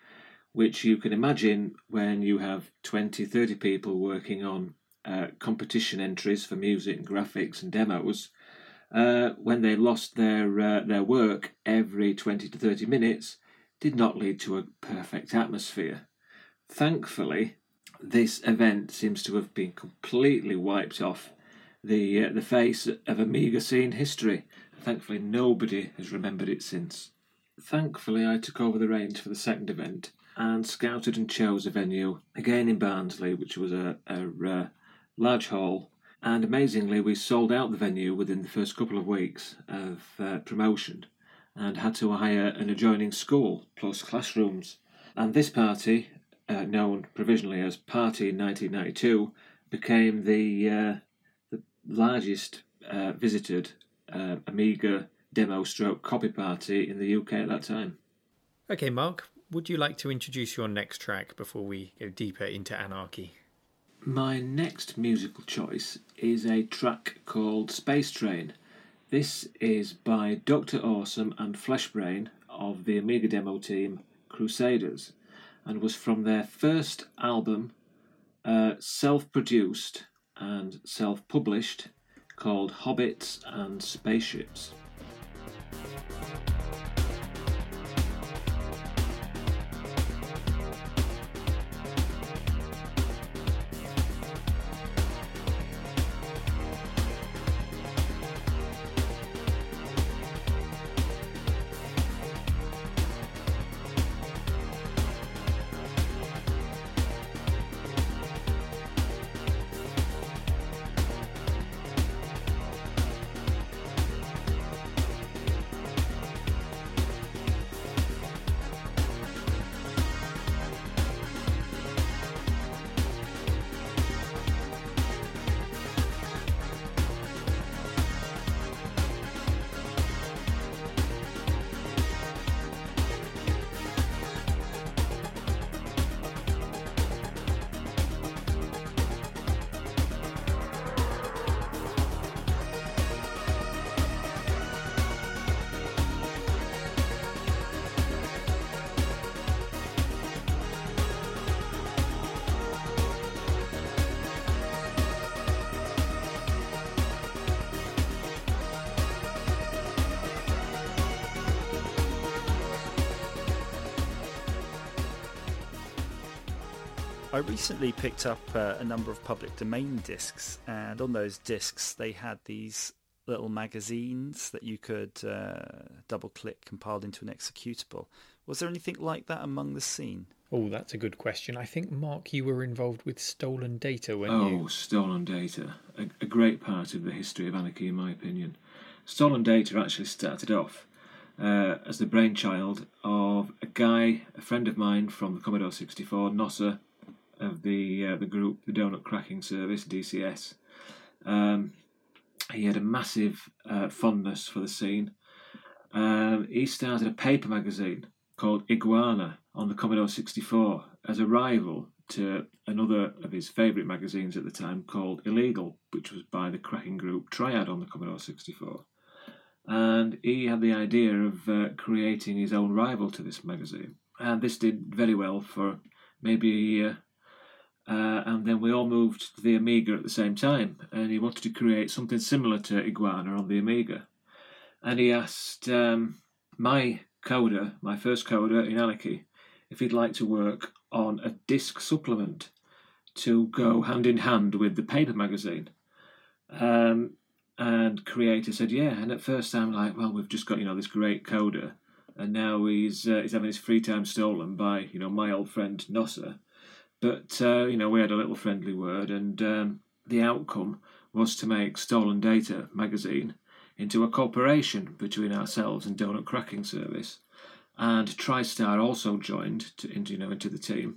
which you can imagine when you have twenty, thirty people working on uh, competition entries for music and graphics and demos. Uh, when they lost their uh, their work every twenty to thirty minutes, did not lead to a perfect atmosphere. Thankfully, this event seems to have been completely wiped off the uh, the face of Amiga scene history. Thankfully, nobody has remembered it since. Thankfully, I took over the reins for the second event and scouted and chose a venue, again in Barnsley, which was a, a uh, large hall. And amazingly, we sold out the venue within the first couple of weeks of uh, promotion and had to hire an adjoining school plus classrooms. And this party, uh, known provisionally as Party nineteen ninety-two, became the, uh, the largest uh, visited uh, Amiga demo stroke copy party in the U K at that time. Okay, Mark, would you like to introduce your next track before we go deeper into Anarchy? My next musical choice is a track called Space Train. This is by Doctor Awesome and Fleshbrain of the Amiga demo team Crusaders, and was from their first album, uh, self-produced and self-published, called Hobbits and Spaceships. I recently picked up uh, a number of public domain discs, and on those discs they had these little magazines that you could uh, double-click compiled into an executable. Was there anything like that among the scene? Oh, that's a good question. I think, Mark, you were involved with Stolen Data, weren't oh, you? Oh, Stolen Data. A, a great part of the history of Anarchy, in my opinion. Stolen Data actually started off uh, as the brainchild of a guy, a friend of mine from the Commodore sixty-four, Nosser, of the uh, the group, the Donut Cracking Service, D C S. Um, he had a massive uh, fondness for the scene. Um, he started a paper magazine called Iguana on the Commodore sixty-four as a rival to another of his favourite magazines at the time called Illegal, which was by the cracking group Triad on the Commodore sixty-four. And he had the idea of uh, creating his own rival to this magazine. And this did very well for maybe a year. Uh, and then we all moved to the Amiga at the same time, and he wanted to create something similar to Iguana on the Amiga. And he asked um, my coder, my first coder in Anarchy, if he'd like to work on a disc supplement to go hand in hand with the paper magazine. Um, and Creator said, yeah. And at first I'm like, well, we've just got, you know, this great coder, and now he's uh, he's having his free time stolen by, you know, my old friend Nosser. But, uh, you know, we had a little friendly word, and um, the outcome was to make Stolen Data magazine into a cooperation between ourselves and Donut Cracking Service. And TriStar also joined to, into, you know, into the team.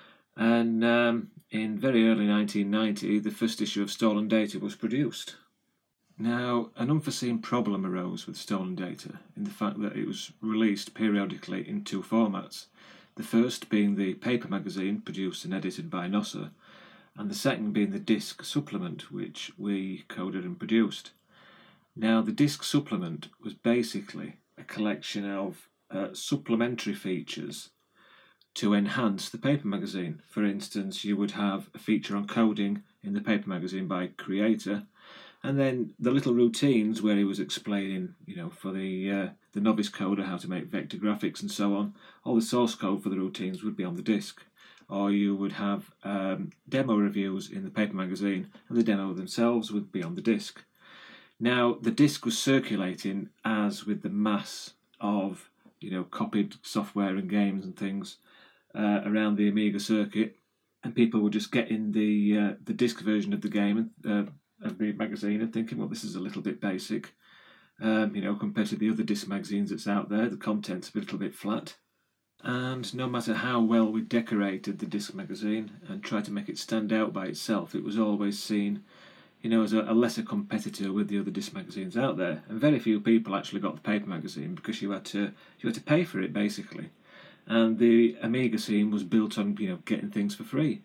And um, in very early nineteen ninety, the first issue of Stolen Data was produced. Now, an unforeseen problem arose with Stolen Data in the fact that it was released periodically in two formats. The first being the paper magazine produced and edited by Nosser, and the second being the disc supplement, which we coded and produced. Now, the disc supplement was basically a collection of uh, supplementary features to enhance the paper magazine. For instance, you would have a feature on coding in the paper magazine by Creator, and then the little routines where he was explaining, you know, for the uh, the novice coder how to make vector graphics and so on. All the source code for the routines would be on the disk. Or you would have um, demo reviews in the paper magazine, and the demo themselves would be on the disk. Now, the disk was circulating, as with the mass of, you know, copied software and games and things uh, around the Amiga circuit, and people were just getting the uh, the disk version of the game uh, of the magazine and thinking, well, this is a little bit basic, um, you know, compared to the other disc magazines that's out there. The content's a little bit flat. And no matter how well we decorated the disc magazine and tried to make it stand out by itself, it was always seen, you know, as a, a lesser competitor with the other disc magazines out there. And very few people actually got the paper magazine because you had to you had to pay for it, basically. And the Amiga scene was built on, you know, getting things for free.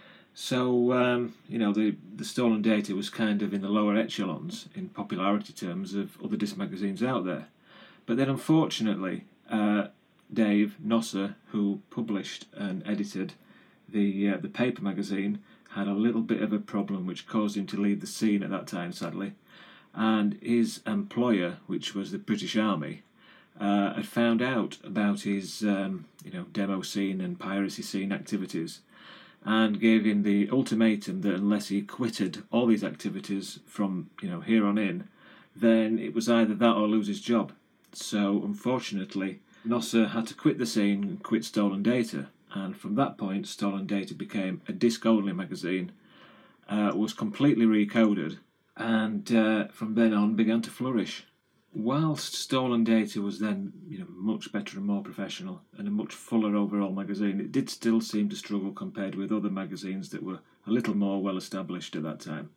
So um, you know, the the Stolen Data was kind of in the lower echelons in popularity terms of other disc magazines out there. But then, unfortunately, uh, Dave Nosser, who published and edited the uh, the paper magazine, had a little bit of a problem which caused him to leave the scene at that time, sadly. And his employer, which was the British Army, uh, had found out about his um, you know demo scene and piracy scene activities, and gave him the ultimatum that unless he quitted all these activities from you know here on in, then it was either that or lose his job. So unfortunately, Nosser had to quit the scene and quit Stolen Data, and from that point Stolen Data became a disc-only magazine, uh, was completely recoded, and uh, from then on began to flourish. Whilst Stolen Data was then, you know, much better and more professional and a much fuller overall magazine, it did still seem to struggle compared with other magazines that were a little more well established at that time.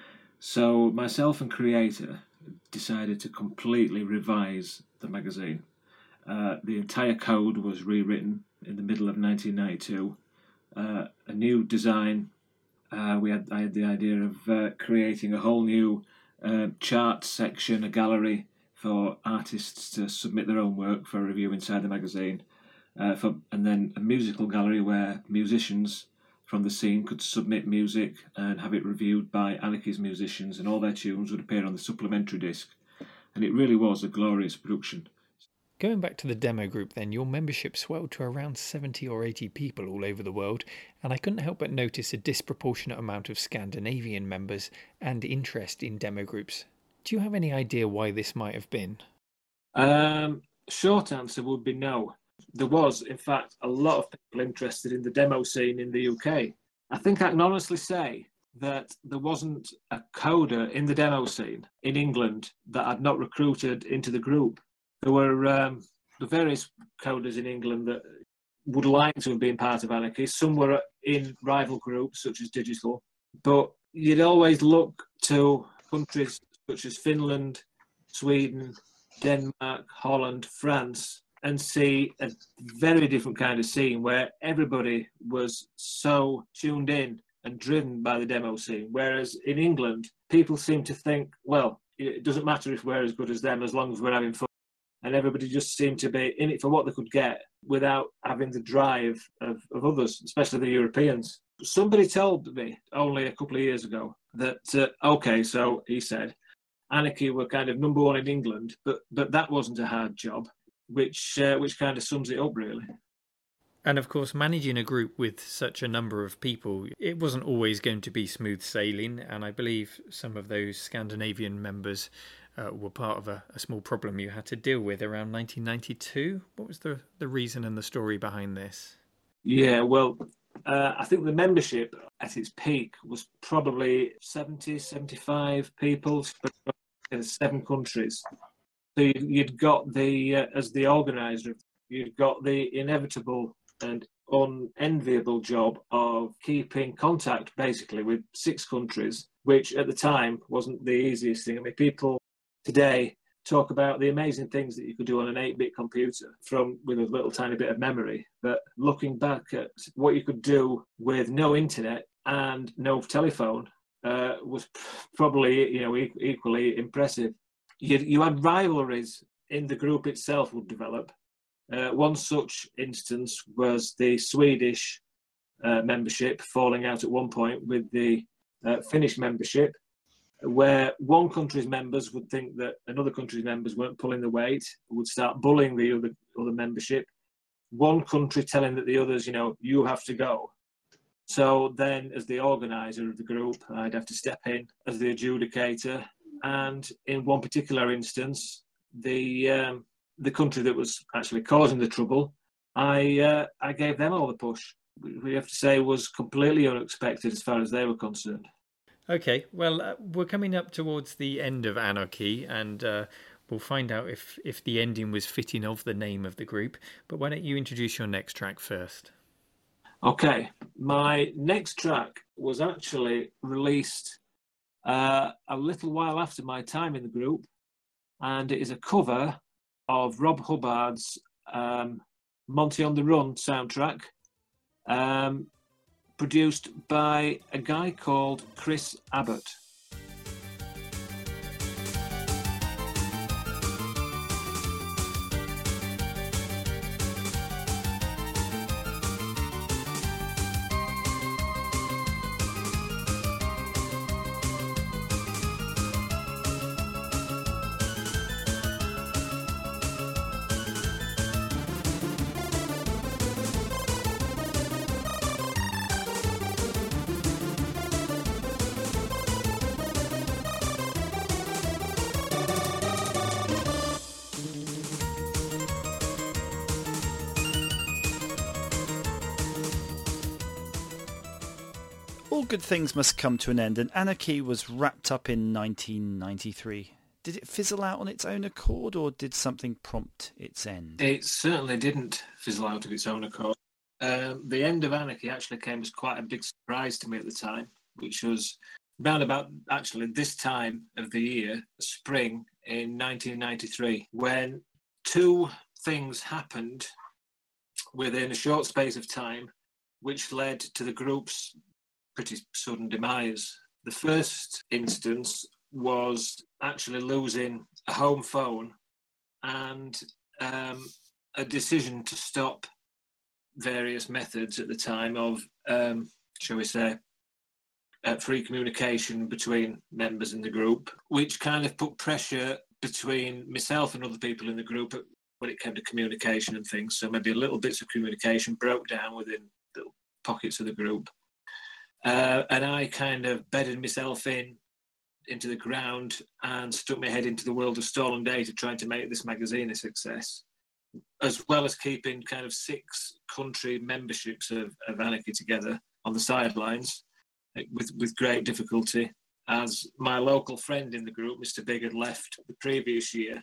So myself and Creator decided to completely revise the magazine. Uh, the entire code was rewritten in the middle of nineteen ninety-two. Uh, a new design. Uh, we had I had the idea of uh, creating a whole new uh, chart section, a gallery for artists to submit their own work for review inside the magazine, uh, for, and then a musical gallery where musicians from the scene could submit music and have it reviewed by Anarchy's musicians, and all their tunes would appear on the supplementary disc. And it really was a glorious production. Going back to the demo group then, your membership swelled to around seventy or eighty people all over the world, and I couldn't help but notice a disproportionate amount of Scandinavian members and interest in demo groups. Do you have any idea why this might have been? Um, short answer would be no. There was, in fact, a lot of people interested in the demo scene in the U K. I think I can honestly say that there wasn't a coder in the demo scene in England that I'd not recruited into the group. There were um, the various coders in England that would like to have been part of Anarchy. Some were in rival groups such as Digital, but you'd always look to countries such as Finland, Sweden, Denmark, Holland, France, and see a very different kind of scene where everybody was so tuned in and driven by the demo scene. Whereas in England, people seem to think, well, it doesn't matter if we're as good as them as long as we're having fun. And everybody just seemed to be in it for what they could get without having the drive of, of others, especially the Europeans. Somebody told me only a couple of years ago that, uh, okay, so he said, Anarchy were kind of number one in England, but but that wasn't a hard job, which uh, which kind of sums it up, really. And of course, managing a group with such a number of people, it wasn't always going to be smooth sailing, and I believe some of those Scandinavian members uh, were part of a, a small problem you had to deal with around nineteen ninety-two. What was the, the reason and the story behind this? Yeah, well, uh, I think the membership at its peak was probably seventy, seventy-five people spread in seven countries. So you'd got the, uh, as the organiser, you'd got the inevitable and unenviable job of keeping contact basically with six countries, which at the time wasn't the easiest thing. I mean, people today talk about the amazing things that you could do on an eight-bit computer from with a little tiny bit of memory, but looking back at what you could do with no internet and no telephone uh, was probably, you know, e- equally impressive. You, you had rivalries in the group itself would develop. Uh, one such instance was the Swedish uh, membership falling out at one point with the uh, Finnish membership, where one country's members would think that another country's members weren't pulling the weight, would start bullying the other other membership. One country telling that the others, you know, you have to go. So then, as the organizer of the group, I'd have to step in as the adjudicator. And in one particular instance, the um, the country that was actually causing the trouble, I uh, I gave them all the push. We have to say was completely unexpected as far as they were concerned. Okay, well, uh, we're coming up towards the end of Anarchy, and uh, we'll find out if, if the ending was fitting of the name of the group. But why don't you introduce your next track first? Okay, my next track was actually released uh, a little while after my time in the group, and it is a cover of Rob Hubbard's um, Monty on the Run soundtrack, um, produced by a guy called Chris Abbott. All good things must come to an end, and Anarchy was wrapped up in nineteen ninety-three. Did it fizzle out on its own accord, or did something prompt its end? It certainly didn't fizzle out of its own accord. Um, the end of Anarchy actually came as quite a big surprise to me at the time, which was round about actually this time of the year, spring in nineteen ninety-three, when two things happened within a short space of time, which led to the group's pretty sudden demise. The first instance was actually losing a home phone and um, a decision to stop various methods at the time of, um, shall we say, uh, free communication between members in the group, which kind of put pressure between myself and other people in the group when it came to communication and things. So maybe little bits of communication broke down within little pockets of the group. Uh, and I kind of bedded myself in into the ground and stuck my head into the world of stolen data, trying to make this magazine a success, as well as keeping kind of six country memberships of, of Anarchy together on the sidelines with, with great difficulty, as my local friend in the group, Mister Big, had left the previous year.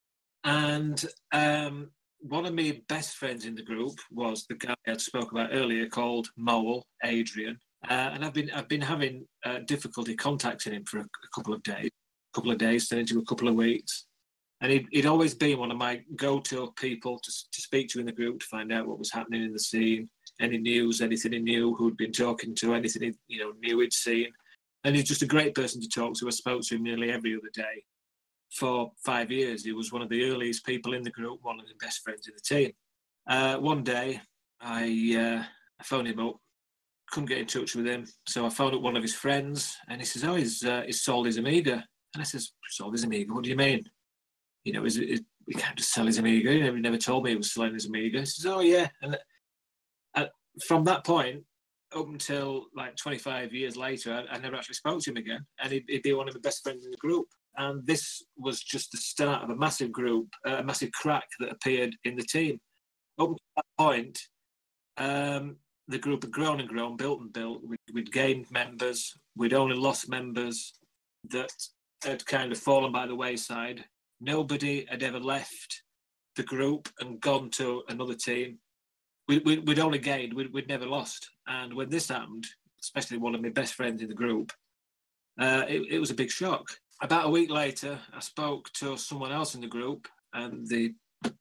And um, one of my best friends in the group was the guy I spoke about earlier called Mole, Adrian. Uh, and I've been I've been having uh, difficulty contacting him for a, a couple of days, a couple of days, then into a couple of weeks. And he'd, he'd always been one of my go-to people to, to speak to in the group to find out what was happening in the scene, any news, anything he knew, who'd been talking to, anything he you know knew he'd seen. And he's just a great person to talk to. I spoke to him nearly every other day for five years. He was one of the earliest people in the group, one of the best friends in the team. Uh, one day, I uh, I phoned him up. Couldn't get in touch with him, so I phoned up one of his friends, and he says, "Oh, he's uh, he's sold his Amiga." And I says, "Sold his Amiga? What do you mean? You know, is it, we can't just sell his Amiga. He never, he never told me he was selling his Amiga." He says, "Oh yeah." And uh, from that point up until like twenty-five years later, I, I never actually spoke to him again, and he'd, he'd be one of the best friends in the group. And this was just the start of a massive group, uh, a massive crack that appeared in the team. Up to that point, um, the group had grown and grown, built and built. We'd, we'd gained members. We'd only lost members that had kind of fallen by the wayside. Nobody had ever left the group and gone to another team. We, we, we'd only gained. We'd, we'd never lost. And when this happened, especially one of my best friends in the group, uh, it, it was a big shock. About a week later, I spoke to someone else in the group, and the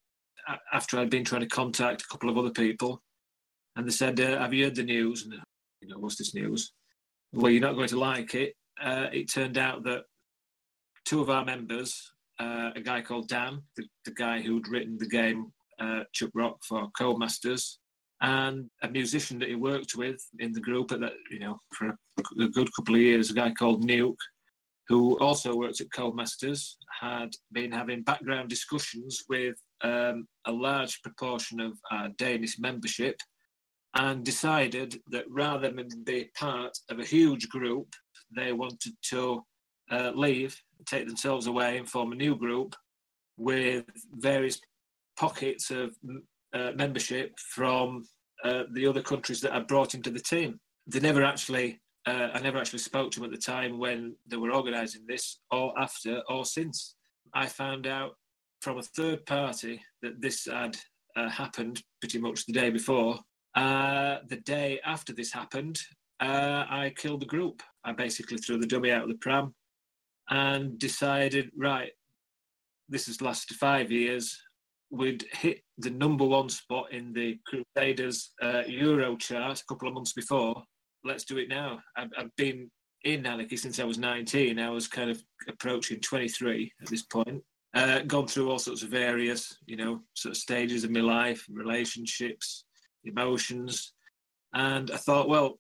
after I'd been trying to contact a couple of other people, and they said, uh, "Have you heard the news?" And you know, what's this news? Well, you're not going to like it. Uh, it turned out that two of our members, uh, a guy called Dan, the, the guy who'd written the game uh, Chuck Rock for Codemasters, and a musician that he worked with in the group at that, you know, for a, a good couple of years, a guy called Nuke, who also worked at Codemasters, had been having background discussions with um, a large proportion of our Danish membership, and decided that rather than be part of a huge group, they wanted to uh, leave, take themselves away and form a new group with various pockets of uh, membership from uh, the other countries that had brought him to the team. They never actually, uh, I never actually spoke to him at the time when they were organising this, or after, or since. I found out from a third party that this had uh, happened pretty much the day before. Uh, the day after this happened, uh, I killed the group. I basically threw the dummy out of the pram and decided, right, this has lasted five years. We'd hit the number one spot in the Crusaders uh, Euro chart a couple of months before. Let's do it now. I've, I've been in Anarchy since I was nineteen. I was kind of approaching twenty-three at this point. Uh, gone through all sorts of various, you know, sort of stages of my life, relationships, emotions. And I thought, well,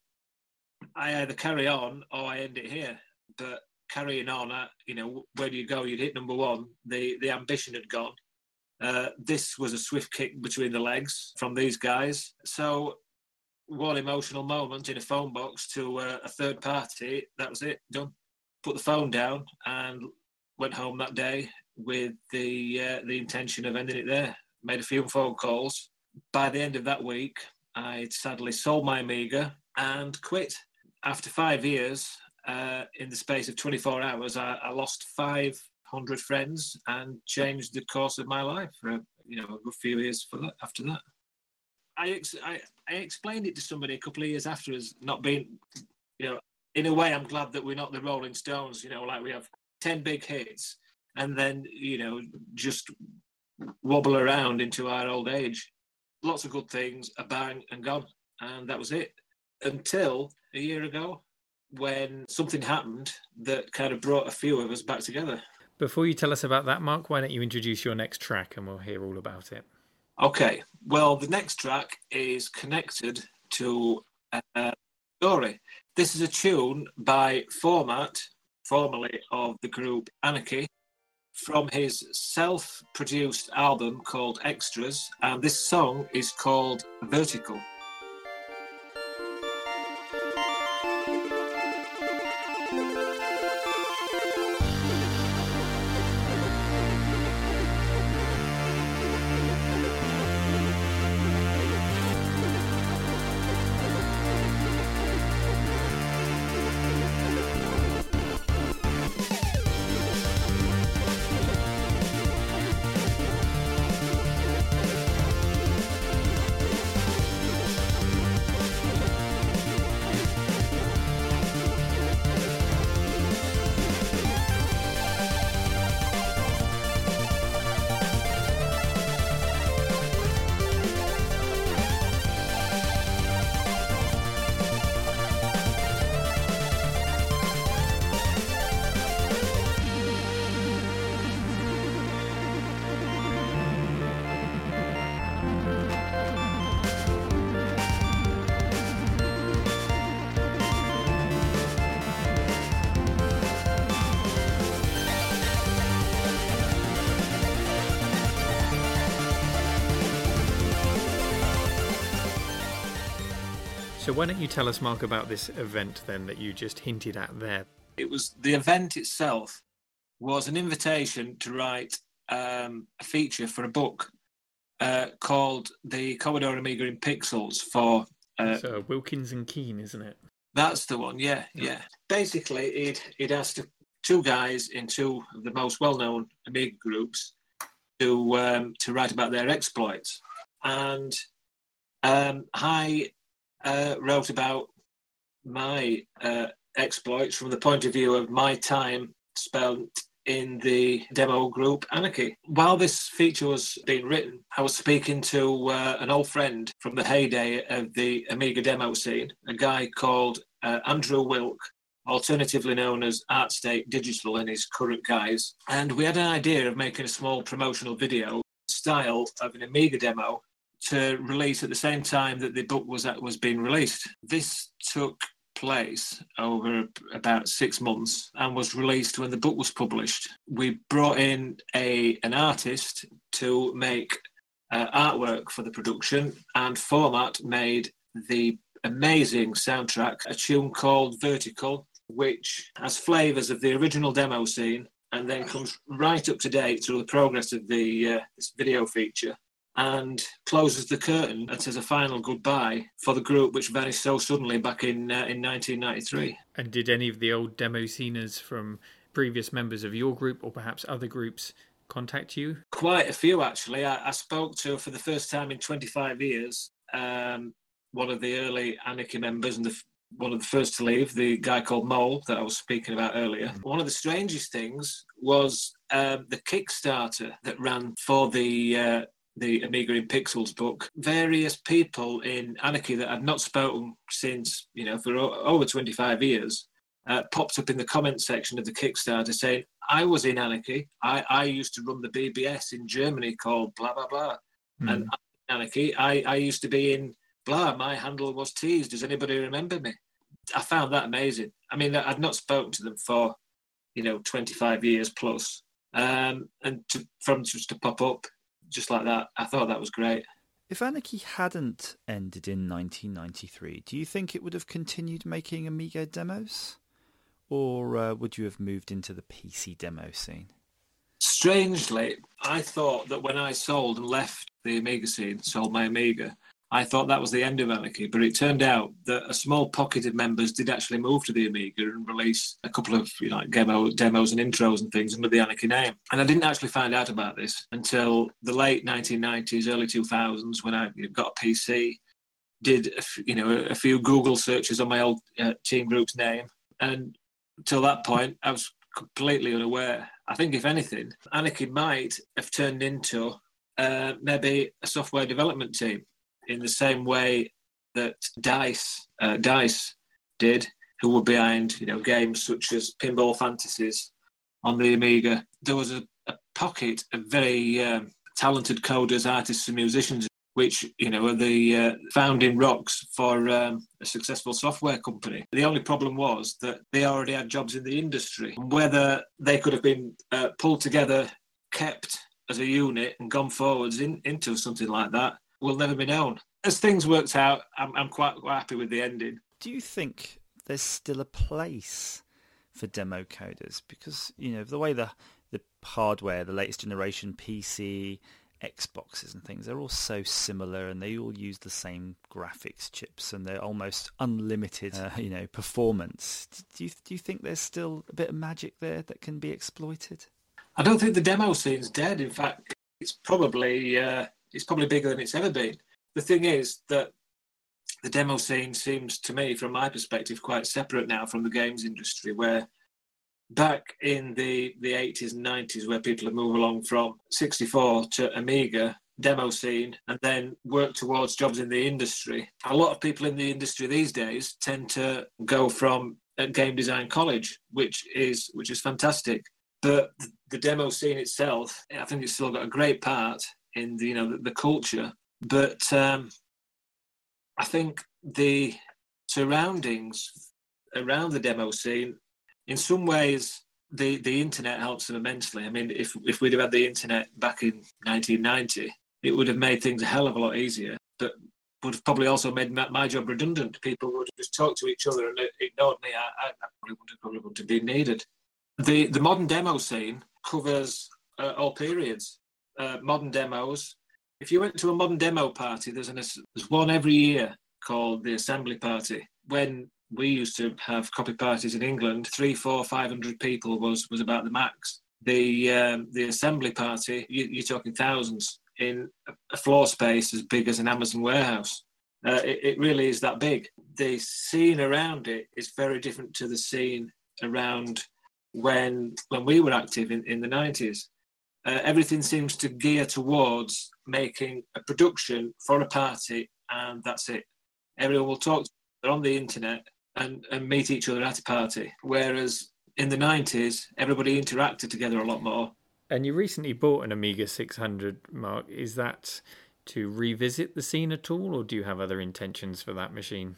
I either carry on or I end it here. But carrying on, I, you know, where do you go? You'd hit number one. The the ambition had gone. Uh, this was a swift kick between the legs from these guys. So one emotional moment in a phone box to uh, a third party, that was it, done. Put the phone down and went home that day with the uh, the intention of ending it there. Made a few phone calls. By the end of that week, I sadly sold my Amiga and quit. After five years, uh, in the space of twenty-four hours, I, I lost five hundred friends and changed the course of my life for a, you know, a good few years for that. After that, I, ex- I I explained it to somebody a couple of years after as not being, you know, in a way, I'm glad that we're not the Rolling Stones. You know, like we have ten big hits and then, you know, just wobble around into our old age. Lots of good things, a bang and gone, and that was it. Until a year ago, when something happened that kind of brought a few of us back together. Before you tell us about that, Mark, why don't you introduce your next track and we'll hear all about it. Okay, well, the next track is connected to a story. This is a tune by Format, formerly of the group Anarchy, from his self-produced album called Extras, and this song is called Vertical. So why don't you tell us, Mark, about this event then that you just hinted at there? It was the event itself was an invitation to write um, a feature for a book uh, called The Commodore Amiga in Pixels for... Uh, so Wilkins and Keane, isn't it? That's the one, yeah, yeah. Basically, it it asked two guys in two of the most well-known Amiga groups to um, to write about their exploits. And um, I uh, wrote about my uh, exploits from the point of view of my time spent in the demo group Anarchy. While this feature was being written, I was speaking to uh, an old friend from the heyday of the Amiga demo scene, a guy called uh, Andrew Wilk, alternatively known as ArtState Digital in his current guise. And we had an idea of making a small promotional video style of an Amiga demo to release at the same time that the book was was being released. This took place over about six months and was released when the book was published. We brought in a an artist to make uh, artwork for the production, and Format made the amazing soundtrack, a tune called Vertical, which has flavours of the original demo scene and then comes right up to date through the progress of the uh, this video feature, and closes the curtain and says a final goodbye for the group which vanished so suddenly back in uh, in nineteen ninety-three. And did any of the old demo sceners from previous members of your group or perhaps other groups contact you? Quite a few, actually. I, I spoke to, for the first time in twenty-five years, um, one of the early Anarchy members and the, one of the first to leave, the guy called Mole that I was speaking about earlier. Mm. One of the strangest things was um, the Kickstarter that ran for the... Uh, the Amiga in Pixels book. Various people in Anarchy that had not spoken since, you know, for o- over twenty-five years, uh, popped up in the comment section of the Kickstarter saying, I was in Anarchy. I, I used to run the B B S in Germany called blah, blah, blah. Mm. And Anarchy, I, I used to be in blah, my handle was Teased. Does anybody remember me? I found that amazing. I mean, I'd not spoken to them for, you know, twenty-five years plus. Um, and to, from just to pop up, just like that, I thought that was great. If Anarchy hadn't ended in nineteen ninety-three, do you think it would have continued making Amiga demos? Or uh, would you have moved into the P C demo scene? Strangely, I thought that when I sold and left the Amiga scene, sold my Amiga, I thought that was the end of Anarchy, but it turned out that a small pocket of members did actually move to the Amiga and release a couple of, you know, like demo, demos and intros and things under the Anarchy name. And I didn't actually find out about this until the late nineteen nineties, early two thousands, when I got a P C, did, a f- you know, a few Google searches on my old uh, team group's name. And until that point, I was completely unaware. I think, if anything, Anarchy might have turned into uh, maybe a software development team, in the same way that DICE uh, DICE did, who were behind, you know, games such as Pinball Fantasies on the Amiga. There was a, a pocket of very um, talented coders, artists and musicians, which, you know, are the uh, founding rocks for um, a successful software company. The only problem was that they already had jobs in the industry. Whether they could have been uh, pulled together, kept as a unit and gone forwards in, into something like that will never be known. As things worked out, I'm, I'm quite, quite happy with the ending. Do you think there's still a place for demo coders? Because, you know, the way the the hardware, the latest generation P C, Xboxes and things, they're all so similar and they all use the same graphics chips and they're almost unlimited, uh, you know, performance. Do you, do you think there's still a bit of magic there that can be exploited? I don't think the demo scene's dead. In fact, it's probably... Uh, It's probably bigger than it's ever been. The thing is that the demo scene seems to me, from my perspective, quite separate now from the games industry, where back in the, the eighties and nineties, where people have moved along from sixty-four to Amiga, demo scene, and then work towards jobs in the industry. A lot of people in the industry these days tend to go from a game design college, which is which is fantastic. But the demo scene itself, I think it's still got a great part in the, you know, the, the culture, but um, I think the surroundings around the demo scene, in some ways, the, the internet helps them immensely. I mean, if if we'd have had the internet back in nineteen ninety, it would have made things a hell of a lot easier, but would have probably also made my, my job redundant. People would have just talked to each other and ignored me. I, I probably wouldn't have, probably wouldn't have been needed. The, the modern demo scene covers uh, all periods. Uh, modern demos. If you went to a modern demo party, there's, an, there's one every year called the Assembly Party. When we used to have copy parties in England, three, four, five hundred people was was about the max. The um, the Assembly Party, you, you're talking thousands in a floor space as big as an Amazon warehouse. Uh, it, it really is that big. The scene around it is very different to the scene around when when we were active in, in the nineties. Uh, everything seems to gear towards making a production for a party, and that's it. Everyone will talk on the internet and, and meet each other at a party, whereas in the nineties, everybody interacted together a lot more. And you recently bought an Amiga six hundred, Mark. Is that to revisit the scene at all, or do you have other intentions for that machine?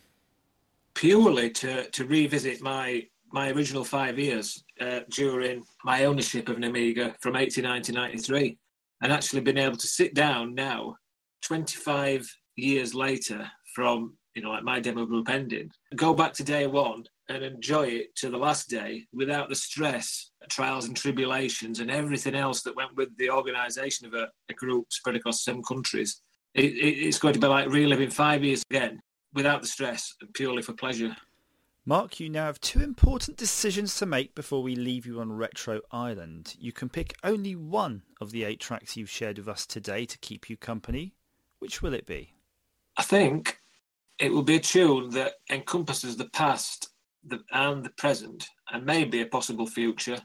Purely to, to revisit my my original five years uh, during my ownership of an Amiga from eighty-nine to ninety-three, and actually been able to sit down now, twenty-five years later from, you know, like my demo group ending, go back to day one and enjoy it to the last day without the stress, trials and tribulations and everything else that went with the organisation of a, a group spread across seven countries. It, it, it's going to be like reliving five years again without the stress and purely for pleasure. Mark, you now have two important decisions to make before we leave you on Retro Island. You can pick only one of the eight tracks you've shared with us today to keep you company. Which will it be? I think it will be a tune that encompasses the past the, and the present, and maybe a possible future.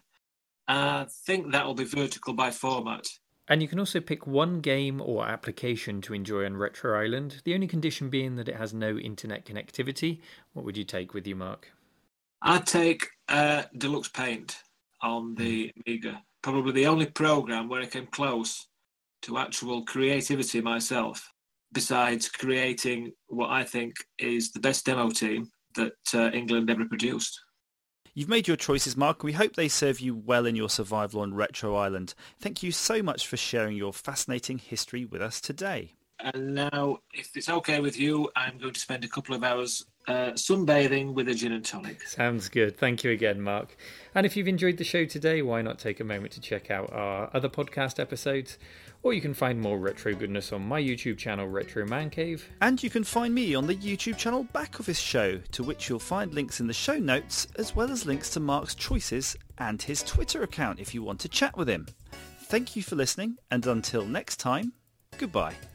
I think that will be vertical by format. And you can also pick one game or application to enjoy on Retro Island, the only condition being that it has no internet connectivity. What would you take with you, Mark? I'd take uh, Deluxe Paint on the Amiga. Probably the only program where I came close to actual creativity myself, besides creating what I think is the best demo team that uh, England ever produced. You've made your choices, Mark. We hope they serve you well in your survival on Retro Island. Thank you so much for sharing your fascinating history with us today. And now, if it's okay with you, I'm going to spend a couple of hours uh, sunbathing with a gin and tonic. Sounds good. Thank you again, Mark. And if you've enjoyed the show today, why not take a moment to check out our other podcast episodes? Or you can find more retro goodness on my YouTube channel, Retro Man Cave. And you can find me on the YouTube channel Back Office Show, to which you'll find links in the show notes, as well as links to Mark's choices and his Twitter account if you want to chat with him. Thank you for listening, and until next time, goodbye.